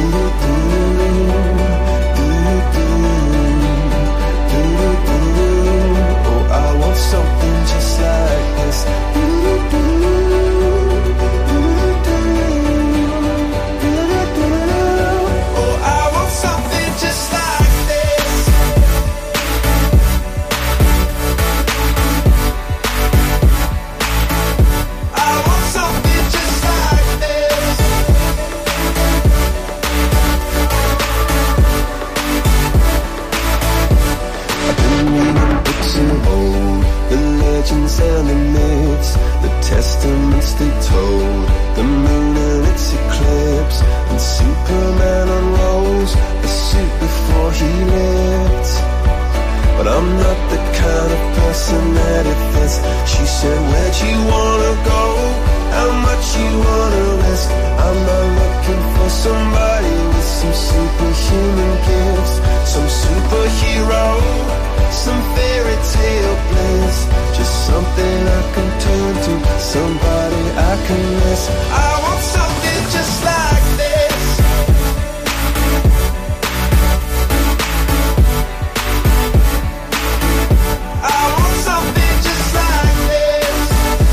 Oh, I want something just like this. And the myths, the testaments they told, the moon and its eclipse, and Superman unrolls the suit before he lived. But I'm not the kind of person that it fits. She said, where'd you wanna go? How much you wanna risk? I'm not looking for somebody with some superhuman gifts, some superhero, some fairy tale bliss. Just something I can turn to, somebody I can miss. I want something just like this. I want something just like this.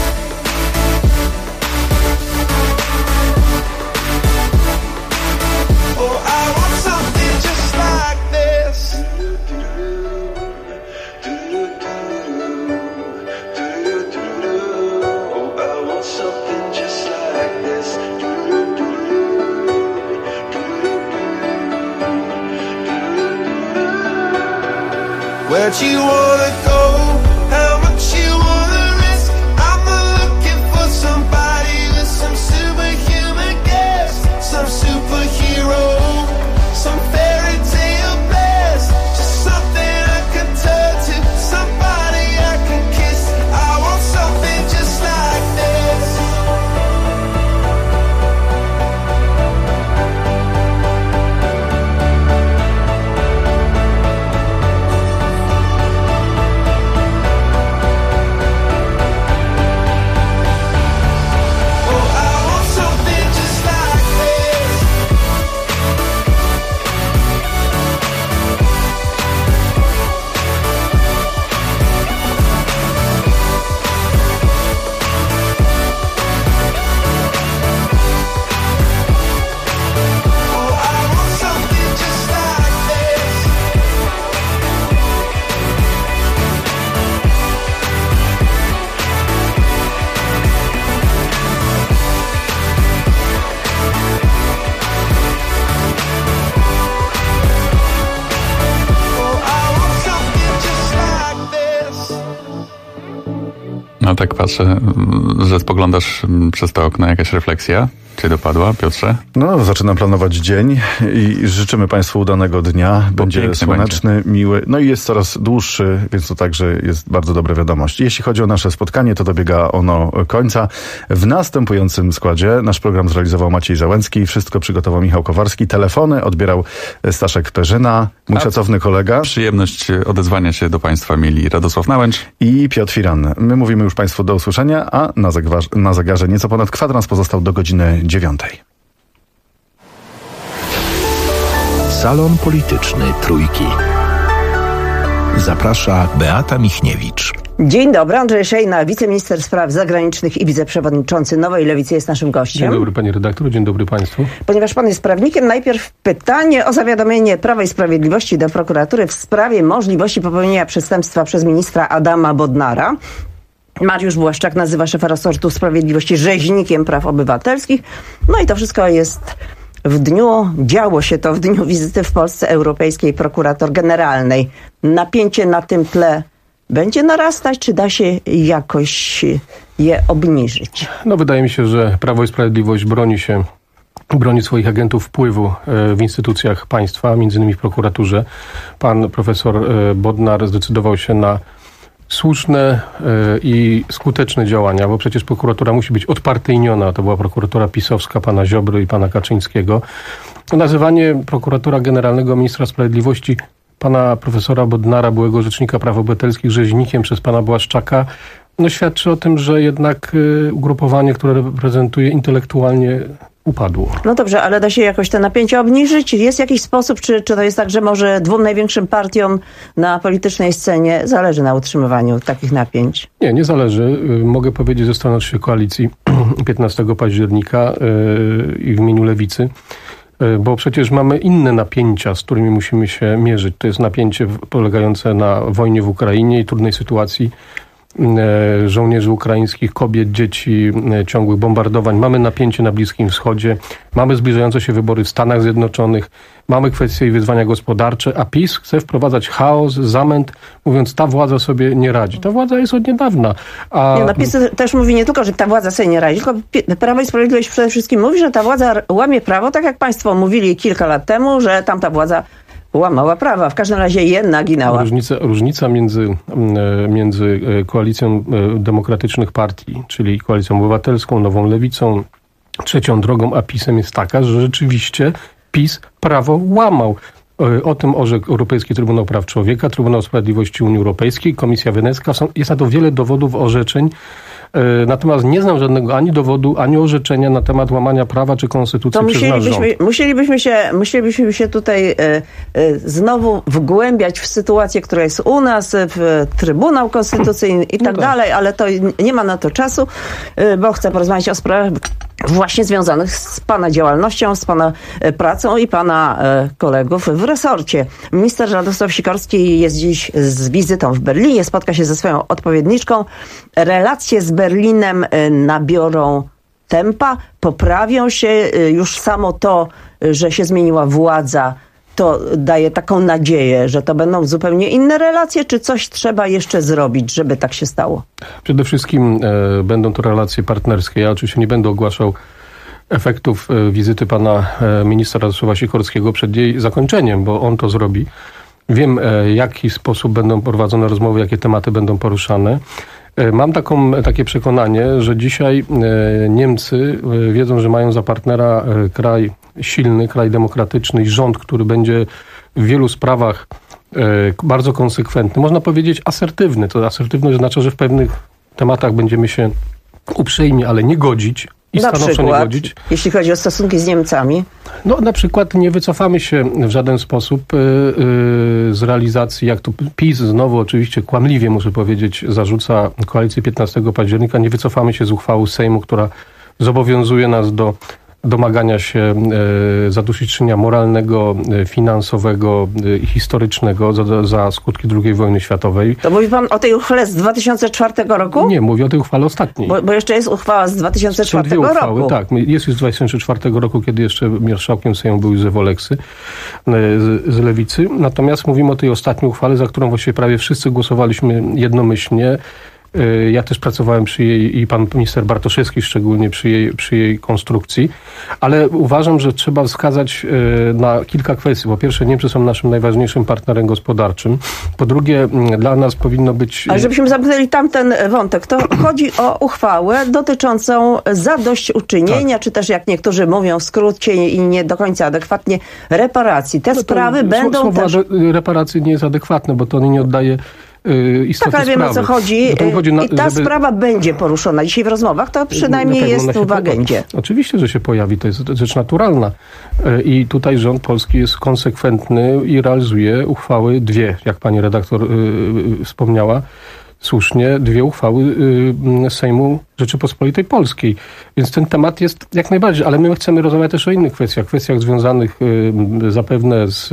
Oh, I want something just like this. Where'd you wanna go? How much you wanna risk? I'm not looking for somebody with some superhuman gifts, some superhero, some fairy tale bliss. Just something I can turn to, somebody I can kiss. I want something just like this. No tak patrzę, że spoglądasz przez to okno, jakaś refleksja cię dopadła, Piotrze? No, zaczynam planować dzień i życzymy Państwu udanego dnia. Będzie słoneczny, miły, no i jest coraz dłuższy, więc to także jest bardzo dobra wiadomość. Jeśli chodzi o nasze spotkanie, to dobiega ono końca. W następującym składzie nasz program zrealizował Maciej Załęcki, wszystko przygotował Michał Kowarski, telefony odbierał Staszek Perzyna, mój szacowny kolega. Przyjemność odezwania się do Państwa mieli Radosław Nałęcz i Piotr Firan. My mówimy już Państwu do usłyszenia, a na zegarze nieco ponad kwadrans pozostał do godziny 9. Salon Polityczny Trójki. Zaprasza Beata Michniewicz. Dzień dobry, Andrzej Szejna, wiceminister spraw zagranicznych i wiceprzewodniczący Nowej Lewicy jest naszym gościem. Dzień dobry pani redaktor, dzień dobry państwu. Ponieważ pan jest prawnikiem, najpierw pytanie o zawiadomienie Prawa i Sprawiedliwości do prokuratury w sprawie możliwości popełnienia przestępstwa przez ministra Adama Bodnara. Mariusz Błaszczak nazywa szefa resortu sprawiedliwości rzeźnikiem praw obywatelskich. No i to wszystko jest działo się to w dniu wizyty w Polsce europejskiej prokurator generalnej. Napięcie na tym tle będzie narastać, czy da się jakoś je obniżyć? No wydaje mi się, że Prawo i Sprawiedliwość broni swoich agentów wpływu w instytucjach państwa, między innymi w prokuraturze. Pan profesor Bodnar zdecydował się na słuszne i skuteczne działania, bo przecież prokuratura musi być odpartyjniona. To była prokuratura pisowska pana Ziobry i pana Kaczyńskiego. Nazywanie prokuratora generalnego ministra sprawiedliwości pana profesora Bodnara, byłego rzecznika praw obywatelskich, rzeźnikiem przez pana Błaszczaka, świadczy o tym, że jednak ugrupowanie, które reprezentuje, intelektualnie upadło. No dobrze, ale da się jakoś te napięcia obniżyć? Jest jakiś sposób, czy to jest tak, że może dwóm największym partiom na politycznej scenie zależy na utrzymywaniu takich napięć? Nie zależy. Mogę powiedzieć ze strony koalicji 15 października i w imieniu Lewicy, bo przecież mamy inne napięcia, z którymi musimy się mierzyć. To jest napięcie polegające na wojnie w Ukrainie i trudnej sytuacji żołnierzy ukraińskich, kobiet, dzieci, ciągłych bombardowań. Mamy napięcie na Bliskim Wschodzie, mamy zbliżające się wybory w Stanach Zjednoczonych, mamy kwestie i wyzwania gospodarcze, a PiS chce wprowadzać chaos, zamęt, mówiąc, ta władza sobie nie radzi. Ta władza jest od niedawna. PiS też mówi nie tylko, że ta władza sobie nie radzi, tylko Prawo i Sprawiedliwość przede wszystkim mówi, że ta władza łamie prawo, tak jak państwo mówili kilka lat temu, że tamta władza łamała prawa. W każdym razie jedna ginęła. Różnica między koalicją demokratycznych partii, czyli Koalicją Obywatelską, Nową Lewicą, Trzecią Drogą, a PiS-em jest taka, że rzeczywiście PiS prawo łamał. O tym orzekł Europejski Trybunał Praw Człowieka, Trybunał Sprawiedliwości Unii Europejskiej, Komisja Wenecka. Jest na to wiele dowodów, orzeczeń. Natomiast nie znam żadnego ani dowodu, ani orzeczenia na temat łamania prawa czy konstytucji przez nasz rząd. Musielibyśmy się tutaj znowu wgłębiać w sytuację, która jest u nas, w Trybunał Konstytucyjny i tak dalej, ale to nie ma na to czasu, bo chcę porozmawiać o sprawach właśnie związanych z pana działalnością, z pana pracą i pana kolegów w resorcie. Minister Radosław Sikorski jest dziś z wizytą w Berlinie, spotka się ze swoją odpowiedniczką. Relacje z Berlinem nabiorą tempa, poprawią się. Już samo to, że się zmieniła władza, to daje taką nadzieję, że to będą zupełnie inne relacje, czy coś trzeba jeszcze zrobić, żeby tak się stało? Przede wszystkim będą to relacje partnerskie. Ja oczywiście nie będę ogłaszał efektów wizyty pana ministra Radosława Sikorskiego przed jej zakończeniem, bo on to zrobi. Wiem, w jaki sposób będą prowadzone rozmowy, jakie tematy będą poruszane. Mam takie przekonanie, że dzisiaj Niemcy wiedzą, że mają za partnera kraj silny, kraj demokratyczny i rząd, który będzie w wielu sprawach bardzo konsekwentny. Można powiedzieć asertywny. To asertywność oznacza, że w pewnych tematach będziemy się uprzejmie, ale nie godzić. I stanowczo nie godzić. Jeśli chodzi o stosunki z Niemcami? Na przykład nie wycofamy się w żaden sposób z realizacji, jak to PiS znowu oczywiście kłamliwie, muszę powiedzieć, zarzuca koalicji 15 października, nie wycofamy się z uchwały Sejmu, która zobowiązuje nas do domagania się zadośćuczynienia moralnego, finansowego i historycznego za skutki II wojny światowej. To mówi pan o tej uchwale z 2004 roku? Nie, mówię o tej uchwale ostatniej. Bo jeszcze jest uchwała z 2004 Są dwie uchwały, roku. Tak, jest już z 2004 roku, kiedy jeszcze marszałkiem Sejmu był Józef Oleksy z Lewicy. Natomiast mówimy o tej ostatniej uchwale, za którą właściwie prawie wszyscy głosowaliśmy jednomyślnie. Ja też pracowałem przy jej i pan minister Bartoszewski szczególnie przy jej konstrukcji, ale uważam, że trzeba wskazać na kilka kwestii. Po pierwsze, Niemcy są naszym najważniejszym partnerem gospodarczym. Po drugie, dla nas powinno być... Ale żebyśmy zamknęli tamten wątek, to chodzi o uchwałę dotyczącą zadośćuczynienia, czy też jak niektórzy mówią w skrócie i nie do końca adekwatnie, reparacji. Te sprawy będą słowo też... reparacji nie jest adekwatne, bo to nie oddaje istotę tak, ale wiemy, o co chodzi. I ta sprawa będzie poruszona dzisiaj w rozmowach, to przynajmniej jest w agendzie. Oczywiście, że się pojawi, to jest rzecz naturalna. I tutaj rząd polski jest konsekwentny i realizuje uchwały dwie, jak pani redaktor wspomniała, słusznie, dwie uchwały Sejmu Rzeczypospolitej Polskiej. Więc ten temat jest jak najbardziej, ale my chcemy rozmawiać też o innych kwestiach związanych zapewne z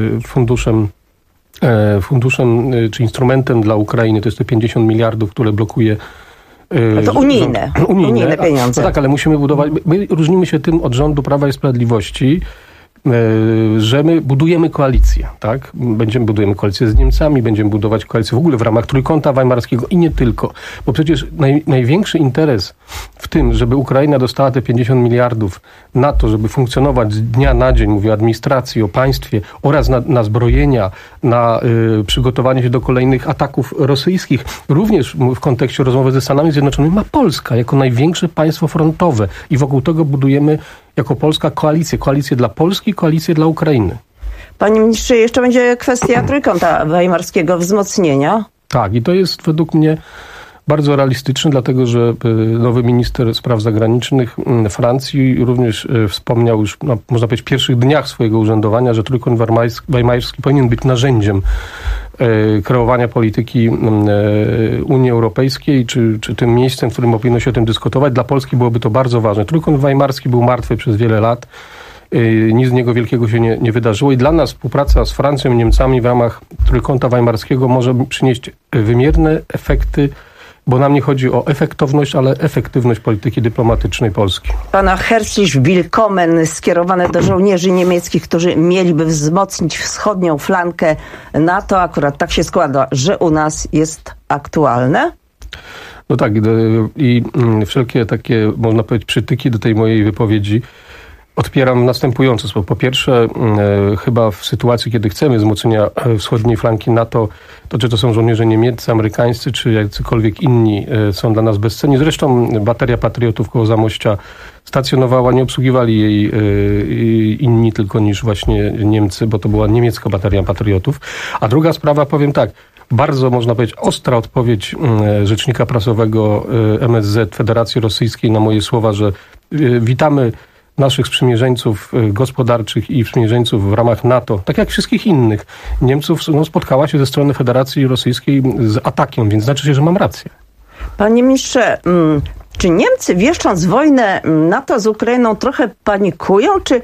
funduszem czy instrumentem dla Ukrainy. To jest te 50 miliardów, które blokuje to unijne pieniądze. No tak, ale musimy budować. My różnimy się tym od rządu Prawa i Sprawiedliwości, że my budujemy koalicję, tak? Budujemy koalicję z Niemcami, będziemy budować koalicję w ogóle w ramach Trójkąta Weimarskiego i nie tylko. Bo przecież największy interes w tym, żeby Ukraina dostała te 50 miliardów na to, żeby funkcjonować z dnia na dzień, mówię o administracji, o państwie oraz na zbrojenia, na przygotowanie się do kolejnych ataków rosyjskich, również w kontekście rozmowy ze Stanami Zjednoczonymi, ma Polska jako największe państwo frontowe i wokół tego budujemy jako Polska koalicję dla Polski, koalicję dla Ukrainy. Panie ministrze, jeszcze będzie kwestia Trójkąta Weimarskiego, wzmocnienia. Tak, i to jest według mnie bardzo realistyczne, dlatego że nowy minister spraw zagranicznych Francji również wspomniał już, można powiedzieć, w pierwszych dniach swojego urzędowania, że Trójkąt Weimarski powinien być narzędziem kreowania polityki Unii Europejskiej, czy tym miejscem, w którym powinno się o tym dyskutować. Dla Polski byłoby to bardzo ważne. Trójkąt Weimarski był martwy przez wiele lat. Nic z niego wielkiego się nie wydarzyło i dla nas współpraca z Francją i Niemcami w ramach Trójkąta Weimarskiego może przynieść wymierne efekty, bo nam nie chodzi o efektowność, ale efektywność polityki dyplomatycznej Polski. Pana Herzlich Willkommen skierowane do żołnierzy niemieckich, którzy mieliby wzmocnić wschodnią flankę NATO. Akurat tak się składa, że u nas jest aktualne. No tak, i wszelkie takie, można powiedzieć, przytyki do tej mojej wypowiedzi odpieram w następujący sposób. Po pierwsze, chyba w sytuacji, kiedy chcemy wzmocnienia wschodniej flanki NATO, to czy to są żołnierze niemieccy, amerykańscy, czy jacykolwiek inni są dla nas bezcenni. Zresztą bateria Patriotów koło Zamościa stacjonowała, nie obsługiwali jej inni tylko niż właśnie Niemcy, bo to była niemiecka bateria Patriotów. A druga sprawa, powiem tak, bardzo, można powiedzieć, ostra odpowiedź rzecznika prasowego MSZ Federacji Rosyjskiej na moje słowa, że witamy naszych sprzymierzeńców gospodarczych i sprzymierzeńców w ramach NATO, tak jak wszystkich innych Niemców, spotkała się ze strony Federacji Rosyjskiej z atakiem, więc znaczy się, że mam rację. Panie ministrze, czy Niemcy, wieszcząc wojnę NATO z Ukrainą, trochę panikują, czy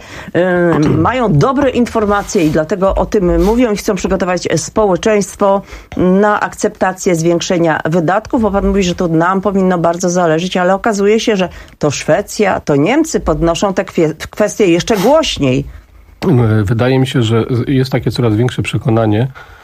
mają dobre informacje i dlatego o tym mówią i chcą przygotować społeczeństwo na akceptację zwiększenia wydatków? Bo pan mówi, że to nam powinno bardzo zależeć, ale okazuje się, że to Szwecja, to Niemcy podnoszą te kwestie jeszcze głośniej. Wydaje mi się, że jest takie coraz większe przekonanie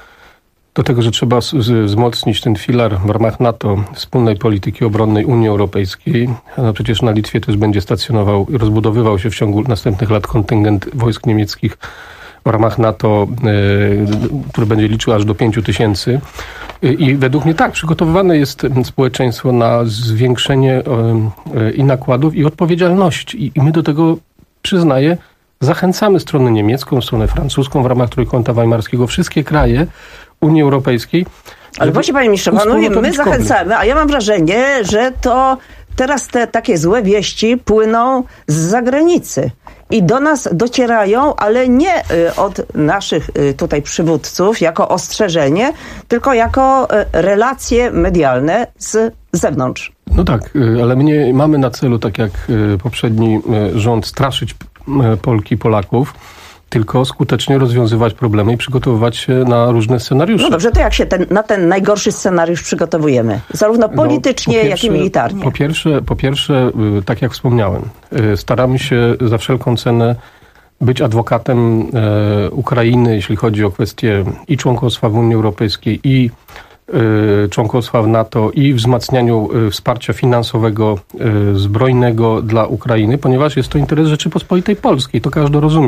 do tego, że trzeba wzmocnić ten filar w ramach NATO wspólnej polityki obronnej Unii Europejskiej. No przecież na Litwie też będzie stacjonował i rozbudowywał się w ciągu następnych lat kontyngent wojsk niemieckich w ramach NATO, który będzie liczył aż do 5 000. I według mnie tak, przygotowywane jest społeczeństwo na zwiększenie i nakładów, i odpowiedzialności. I my do tego, przyznaję, zachęcamy stronę niemiecką, stronę francuską w ramach Trójkąta Weimarskiego, wszystkie kraje Unii Europejskiej. Ale właśnie, panie ministrze, my zachęcamy, a ja mam wrażenie, że to teraz te takie złe wieści płyną z zagranicy i do nas docierają, ale nie od naszych tutaj przywódców jako ostrzeżenie, tylko jako relacje medialne z zewnątrz. No tak, ale my nie mamy na celu, tak jak poprzedni rząd, straszyć Polki i Polaków, tylko skutecznie rozwiązywać problemy i przygotowywać się na różne scenariusze. No dobrze, to jak się na ten najgorszy scenariusz przygotowujemy? Zarówno politycznie, jak i militarnie. Po pierwsze, tak jak wspomniałem, staramy się za wszelką cenę być adwokatem Ukrainy, jeśli chodzi o kwestie i członkostwa w Unii Europejskiej, i członkostwa w NATO, i wzmacnianiu wsparcia finansowego, zbrojnego dla Ukrainy, ponieważ jest to interes Rzeczypospolitej Polskiej, to każdy rozumie.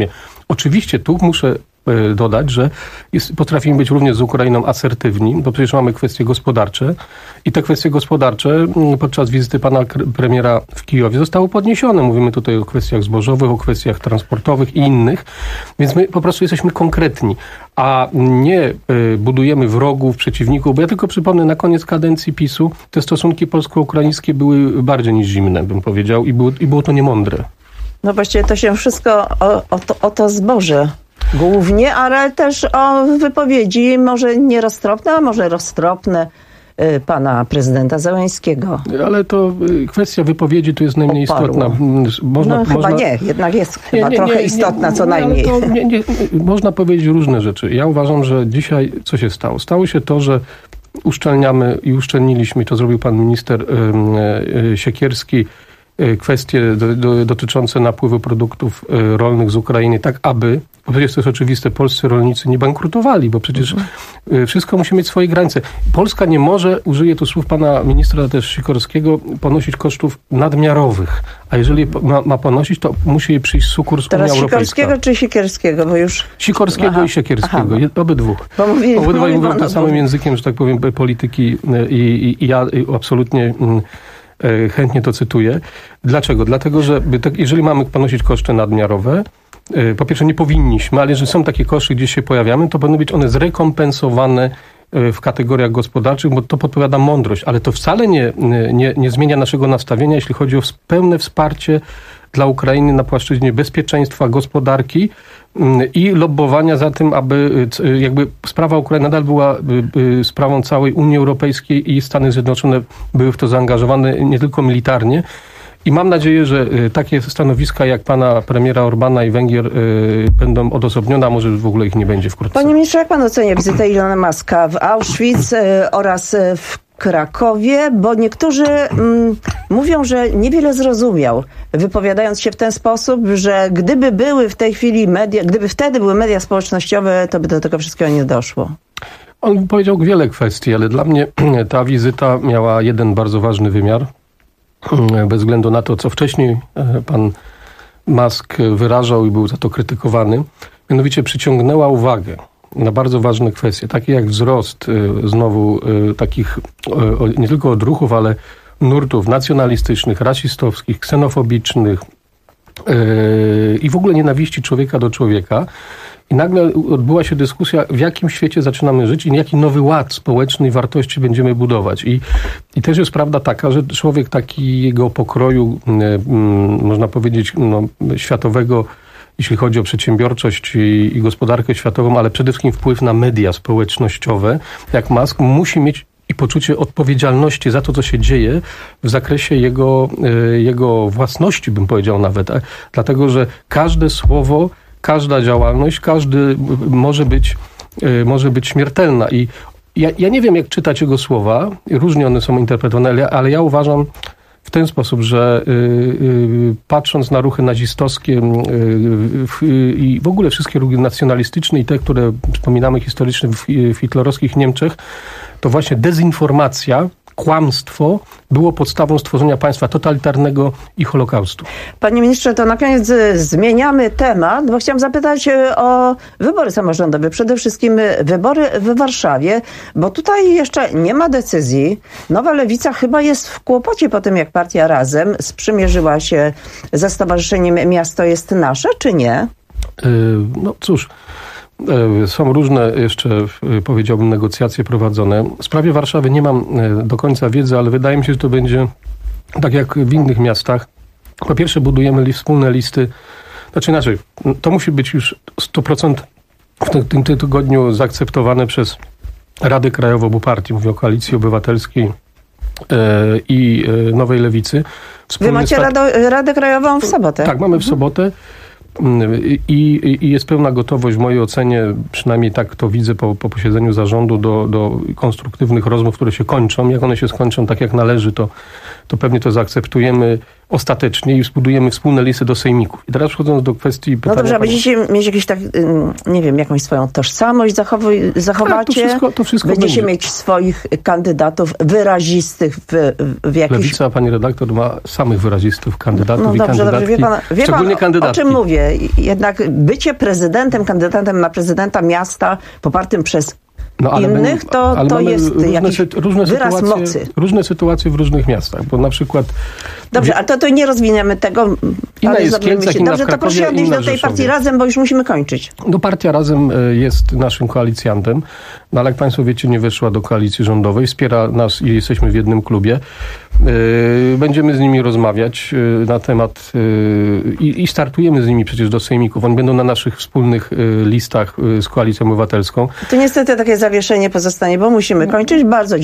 Oczywiście tu muszę dodać, że potrafimy być również z Ukrainą asertywni, bo przecież mamy kwestie gospodarcze i te kwestie gospodarcze podczas wizyty pana premiera w Kijowie zostały podniesione. Mówimy tutaj o kwestiach zbożowych, o kwestiach transportowych i innych, więc my po prostu jesteśmy konkretni, a nie budujemy wrogów, przeciwników, bo ja tylko przypomnę, na koniec kadencji PiS-u te stosunki polsko-ukraińskie były bardziej niż zimne, bym powiedział, i było to niemądre. No właściwie to się wszystko o to zboże głównie, ale też o wypowiedzi może nieroztropne, a może roztropne pana prezydenta Zełenskiego. Ale to kwestia wypowiedzi tu jest najmniej istotna. Chyba nie, jednak jest trochę istotna co najmniej. Można powiedzieć różne rzeczy. Ja uważam, że dzisiaj co się stało? Stało się to, że uszczelniamy i uszczelniliśmy, to zrobił pan minister Siekierski, kwestie dotyczące napływu produktów rolnych z Ukrainy, tak aby, bo przecież to jest oczywiste, polscy rolnicy nie bankrutowali, bo przecież wszystko musi mieć swoje granice. Polska nie może, użyję tu słów pana ministra też Sikorskiego, ponosić kosztów nadmiarowych, a jeżeli ma ponosić, to musi jej przyjść sukurs Unia Europejska. Teraz Sikorskiego czy Siekierskiego? Bo już... Sikorskiego i Siekierskiego, obydwóch. Obydwaj mówią tym samym językiem, że tak powiem, polityki i ja absolutnie chętnie to cytuję. Dlaczego? Dlatego, że jeżeli mamy ponosić koszty nadmiarowe, po pierwsze nie powinniśmy, ale jeżeli są takie koszty, gdzie się pojawiamy, to powinny być one zrekompensowane w kategoriach gospodarczych, bo to podpowiada mądrość, ale to wcale nie zmienia naszego nastawienia, jeśli chodzi o pełne wsparcie dla Ukrainy na płaszczyźnie bezpieczeństwa, gospodarki i lobbowania za tym, aby jakby sprawa Ukrainy nadal była sprawą całej Unii Europejskiej i Stany Zjednoczone były w to zaangażowane nie tylko militarnie. I mam nadzieję, że takie stanowiska jak pana premiera Orbana i Węgier będą odosobnione, a może w ogóle ich nie będzie wkrótce. Panie ministrze, jak pan ocenia wizytę Elona Muska w Auschwitz oraz w Krakowie? Bo niektórzy mówią, że niewiele zrozumiał, wypowiadając się w ten sposób, że gdyby były w tej chwili media, gdyby wtedy były media społecznościowe, to by do tego wszystkiego nie doszło. On powiedział wiele kwestii, ale dla mnie ta wizyta miała jeden bardzo ważny wymiar. Bez względu na to, co wcześniej pan Musk wyrażał i był za to krytykowany, mianowicie przyciągnęła uwagę na bardzo ważne kwestie, takie jak wzrost znowu takich nie tylko odruchów, ale nurtów nacjonalistycznych, rasistowskich, ksenofobicznych i w ogóle nienawiści człowieka do człowieka. I nagle odbyła się dyskusja, w jakim świecie zaczynamy żyć i jaki nowy ład społeczny i wartości będziemy budować. I też jest prawda taka, że człowiek takiego pokroju, można powiedzieć, światowego, jeśli chodzi o przedsiębiorczość i gospodarkę światową, ale przede wszystkim wpływ na media społecznościowe, jak Musk, musi mieć i poczucie odpowiedzialności za to, co się dzieje w zakresie jego własności, bym powiedział nawet. Dlatego, że każde słowo, każda działalność, każdy może być śmiertelna. I ja nie wiem, jak czytać jego słowa, różnie one są interpretowane, ale ja uważam w ten sposób, że patrząc na ruchy nazistowskie i w ogóle wszystkie ruchy nacjonalistyczne i te, które przypominamy historyczne w hitlerowskich Niemczech, to właśnie dezinformacja, kłamstwo było podstawą stworzenia państwa totalitarnego i Holokaustu. Panie ministrze, to na koniec zmieniamy temat, bo chciałam zapytać o wybory samorządowe. Przede wszystkim wybory w Warszawie, bo tutaj jeszcze nie ma decyzji. Nowa Lewica chyba jest w kłopocie po tym, jak partia Razem sprzymierzyła się ze Stowarzyszeniem Miasto jest Nasze, czy nie? No cóż, są różne jeszcze, powiedziałbym, negocjacje prowadzone. W sprawie Warszawy nie mam do końca wiedzy, ale wydaje mi się, że to będzie tak jak w innych miastach. Po pierwsze budujemy wspólne listy. Znaczy inaczej, to musi być już 100% w tym tygodniu zaakceptowane przez Radę Krajową obu partii. Mówię o Koalicji Obywatelskiej i Nowej Lewicy. Wy macie Radę Krajową w sobotę. Tak, mamy w sobotę. I jest pełna gotowość w mojej ocenie, przynajmniej tak to widzę po posiedzeniu zarządu, do konstruktywnych rozmów, które się kończą. Jak one się skończą tak jak należy, to pewnie to zaakceptujemy. ostatecznie i zbudujemy wspólne listy do sejmików. I teraz przechodząc do kwestii pytania... No dobrze, a będziecie mieć jakieś tak, nie wiem, jakąś swoją tożsamość zachowacie? Tak, to wszystko będziecie będzie. mieć swoich kandydatów wyrazistych w jakiejś... Lewica, pani redaktor, ma samych wyrazistych kandydatów No i dobrze, kandydatki. wie pan kandydatki. o czym mówię. Jednak bycie prezydentem, kandydatem na prezydenta miasta popartym przez innych, to jest jakiś wyraz mocy. Różne sytuacje w różnych miastach, bo na przykład... Dobrze, ale to nie rozwiniemy tego. Inna jest w Kielcach, inna dobrze, w Krakowie, to proszę odnieść inna do w tej Rzeszowie. partii Razem, bo już musimy kończyć. No partia Razem jest naszym koalicjantem, no ale jak państwo wiecie, nie weszła do koalicji rządowej, wspiera nas i jesteśmy w jednym klubie. Będziemy z nimi rozmawiać na temat i startujemy z nimi przecież do sejmików. Oni będą na naszych wspólnych listach z Koalicją Obywatelską. To niestety takie zawieszenie pozostanie, bo musimy kończyć. Bardzo